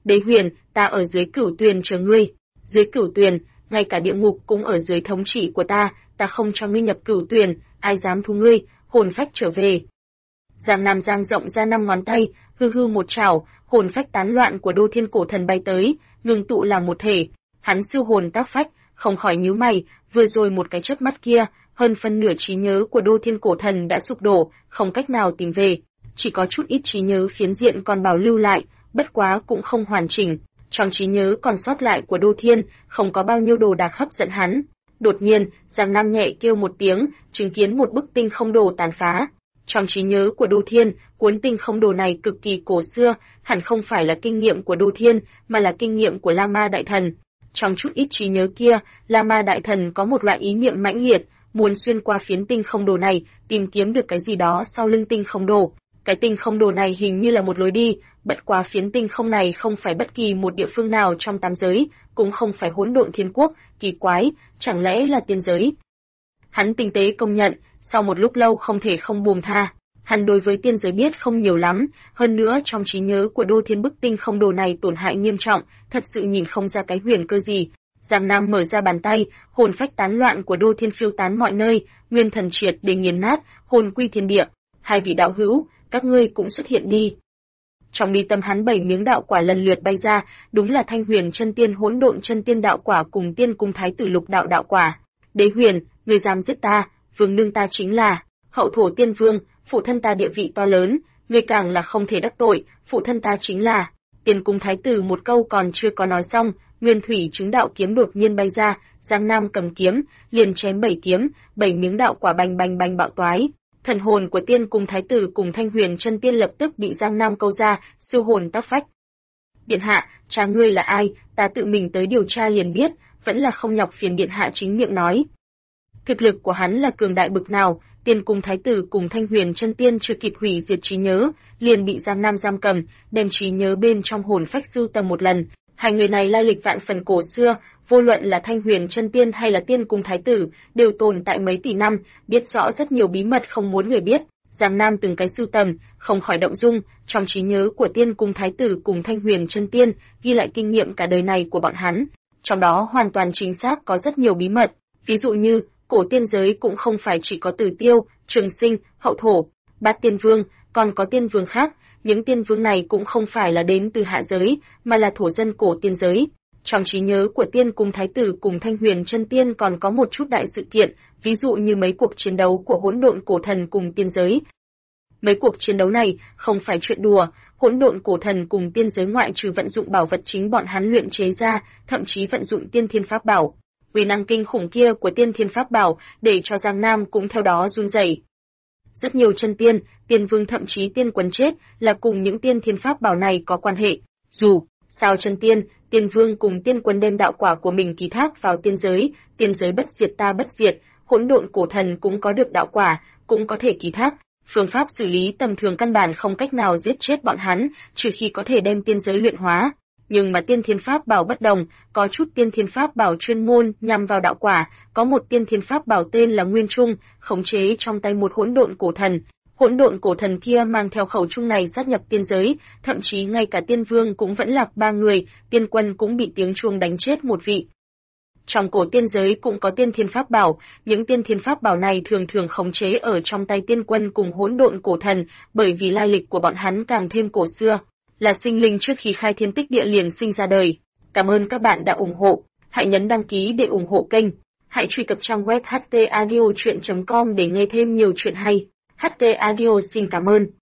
Đế Huyền, ta ở dưới Cửu Tuyền chờ ngươi. Dưới Cửu Tuyền, ngay cả địa ngục cũng ở dưới thống trị của ta không cho ngươi nhập Cửu Tuyền, ai dám thu ngươi, hồn phách trở về. Giang Nam giang rộng ra 5 ngón tay, hư hư một chảo, hồn phách tán loạn của Đô Thiên Cổ Thần bay tới, ngưng tụ làm một thể. Hắn siêu hồn tác phách, không khỏi nhíu mày, vừa rồi một cái chớp mắt kia, hơn phân nửa trí nhớ của Đô Thiên Cổ Thần đã sụp đổ, không cách nào tìm về, chỉ có chút ít trí nhớ phiến diện còn bảo lưu lại, bất quá cũng không hoàn chỉnh. Trong trí nhớ còn sót lại của Đô Thiên, không có bao nhiêu đồ đạc hấp dẫn hắn. Đột nhiên, Giang Nam nhẹ kêu một tiếng, chứng kiến một bức tinh không đồ tàn phá. Trong trí nhớ của Đô Thiên, cuốn tinh không đồ này cực kỳ cổ xưa, hẳn không phải là kinh nghiệm của Đô Thiên, mà là kinh nghiệm của La Ma Đại Thần. Trong chút ít trí nhớ kia, La Ma Đại Thần có một loại ý niệm mãnh liệt, muốn xuyên qua phiến tinh không đồ này, tìm kiếm được cái gì đó sau lưng tinh không đồ. Cái tinh không đồ này hình như là một lối đi, bất quá phiến tinh không này không phải bất kỳ một địa phương nào trong tám giới, cũng không phải Hỗn Độn Thiên Quốc, kỳ quái, chẳng lẽ là tiên giới? Hắn tinh tế công nhận, sau một lúc lâu không thể không buông tha. Hắn đối với tiên giới biết không nhiều lắm, hơn nữa trong trí nhớ của Đô Thiên bức tinh không đồ này tổn hại nghiêm trọng, thật sự nhìn không ra cái huyền cơ gì. Giang Nam mở ra bàn tay, hồn phách tán loạn của Đô Thiên phiêu tán mọi nơi, nguyên thần triệt để nghiền nát, hồn quy thiên địa. Hai vị đạo hữu, các ngươi cũng xuất hiện đi. Trong mi tâm hắn 7 miếng đạo quả lần lượt bay ra, đúng là Thanh Huyền Chân Tiên Hỗn Độn Chân Tiên đạo quả cùng Tiên Cung Thái Tử Lục đạo đạo quả. Đế Huyền, ngươi dám giết ta, vương nương ta chính là Hậu Thổ Tiên Vương, phụ thân ta địa vị to lớn, ngươi càng là không thể đắc tội, phụ thân ta chính là. Tiên Cung Thái Tử một câu còn chưa có nói xong, Nguyên Thủy Chứng Đạo kiếm đột nhiên bay ra, Giang Nam cầm kiếm, liền chém 7 kiếm, 7 miếng đạo quả bành bành bành bạo toái. Thần hồn của Tiên Cung Thái Tử cùng Thanh Huyền Chân Tiên lập tức bị Giang Nam câu ra, siêu hồn tác phách. Điện hạ, cha ngươi là ai, ta tự mình tới điều tra liền biết, vẫn là không nhọc phiền điện hạ chính miệng nói. Thực lực của hắn là cường đại bực nào, Tiên Cung Thái Tử cùng Thanh Huyền Chân Tiên chưa kịp hủy diệt trí nhớ, liền bị Giang Nam giam cầm, đem trí nhớ bên trong hồn phách sưu tầm một lần. Hai người này lai lịch vạn phần cổ xưa, vô luận là Thanh Huyền Chân Tiên hay là Tiên Cung Thái Tử, đều tồn tại mấy tỷ năm, biết rõ rất nhiều bí mật không muốn người biết. Giang Nam từng cái sưu tầm, không khỏi động dung, trong trí nhớ của Tiên Cung Thái Tử cùng Thanh Huyền Chân Tiên, ghi lại kinh nghiệm cả đời này của bọn hắn. Trong đó hoàn toàn chính xác có rất nhiều bí mật, ví dụ như, cổ tiên giới cũng không phải chỉ có Tử Tiêu, Trường Sinh, Hậu Thổ, Bát Tiên Vương, còn có tiên vương khác. Những tiên vương này cũng không phải là đến từ hạ giới, mà là thổ dân cổ tiên giới. Trong trí nhớ của Tiên Cung Thái Tử cùng Thanh Huyền Chân Tiên còn có một chút đại sự kiện, ví dụ như mấy cuộc chiến đấu của Hỗn Độn Cổ Thần cùng tiên giới. Mấy cuộc chiến đấu này không phải chuyện đùa, Hỗn Độn Cổ Thần cùng tiên giới ngoại trừ vận dụng bảo vật chính bọn hắn luyện chế ra, thậm chí vận dụng tiên thiên pháp bảo. Uy năng kinh khủng kia của tiên thiên pháp bảo để cho Giang Nam cũng theo đó run rẩy. Rất nhiều chân tiên, tiên vương thậm chí tiên quân chết là cùng những tiên thiên pháp bảo này có quan hệ. Dù sao chân tiên, tiên vương cùng tiên quân đem đạo quả của mình ký thác vào tiên giới bất diệt ta bất diệt, Hỗn Độn Cổ Thần cũng có được đạo quả, cũng có thể ký thác. Phương pháp xử lý tầm thường căn bản không cách nào giết chết bọn hắn, trừ khi có thể đem tiên giới luyện hóa. Nhưng mà tiên thiên pháp bảo bất đồng, có chút tiên thiên pháp bảo chuyên môn nhằm vào đạo quả, có một tiên thiên pháp bảo tên là Nguyên Trung, khống chế trong tay một hỗn độn cổ thần. Hỗn độn cổ thần kia mang theo khẩu trung này sát nhập tiên giới, thậm chí ngay cả tiên vương cũng vẫn lạc 3 người, tiên quân cũng bị tiếng chuông đánh chết một vị. Trong cổ tiên giới cũng có tiên thiên pháp bảo, những tiên thiên pháp bảo này thường thường khống chế ở trong tay tiên quân cùng hỗn độn cổ thần, bởi vì lai lịch của bọn hắn càng thêm cổ xưa, là sinh linh trước khi khai thiên tích địa liền sinh ra đời. Cảm ơn các bạn đã ủng hộ, hãy nhấn đăng ký để ủng hộ kênh, hãy truy cập trang web htaudio.com để nghe thêm nhiều chuyện hay. HT Audio xin cảm ơn.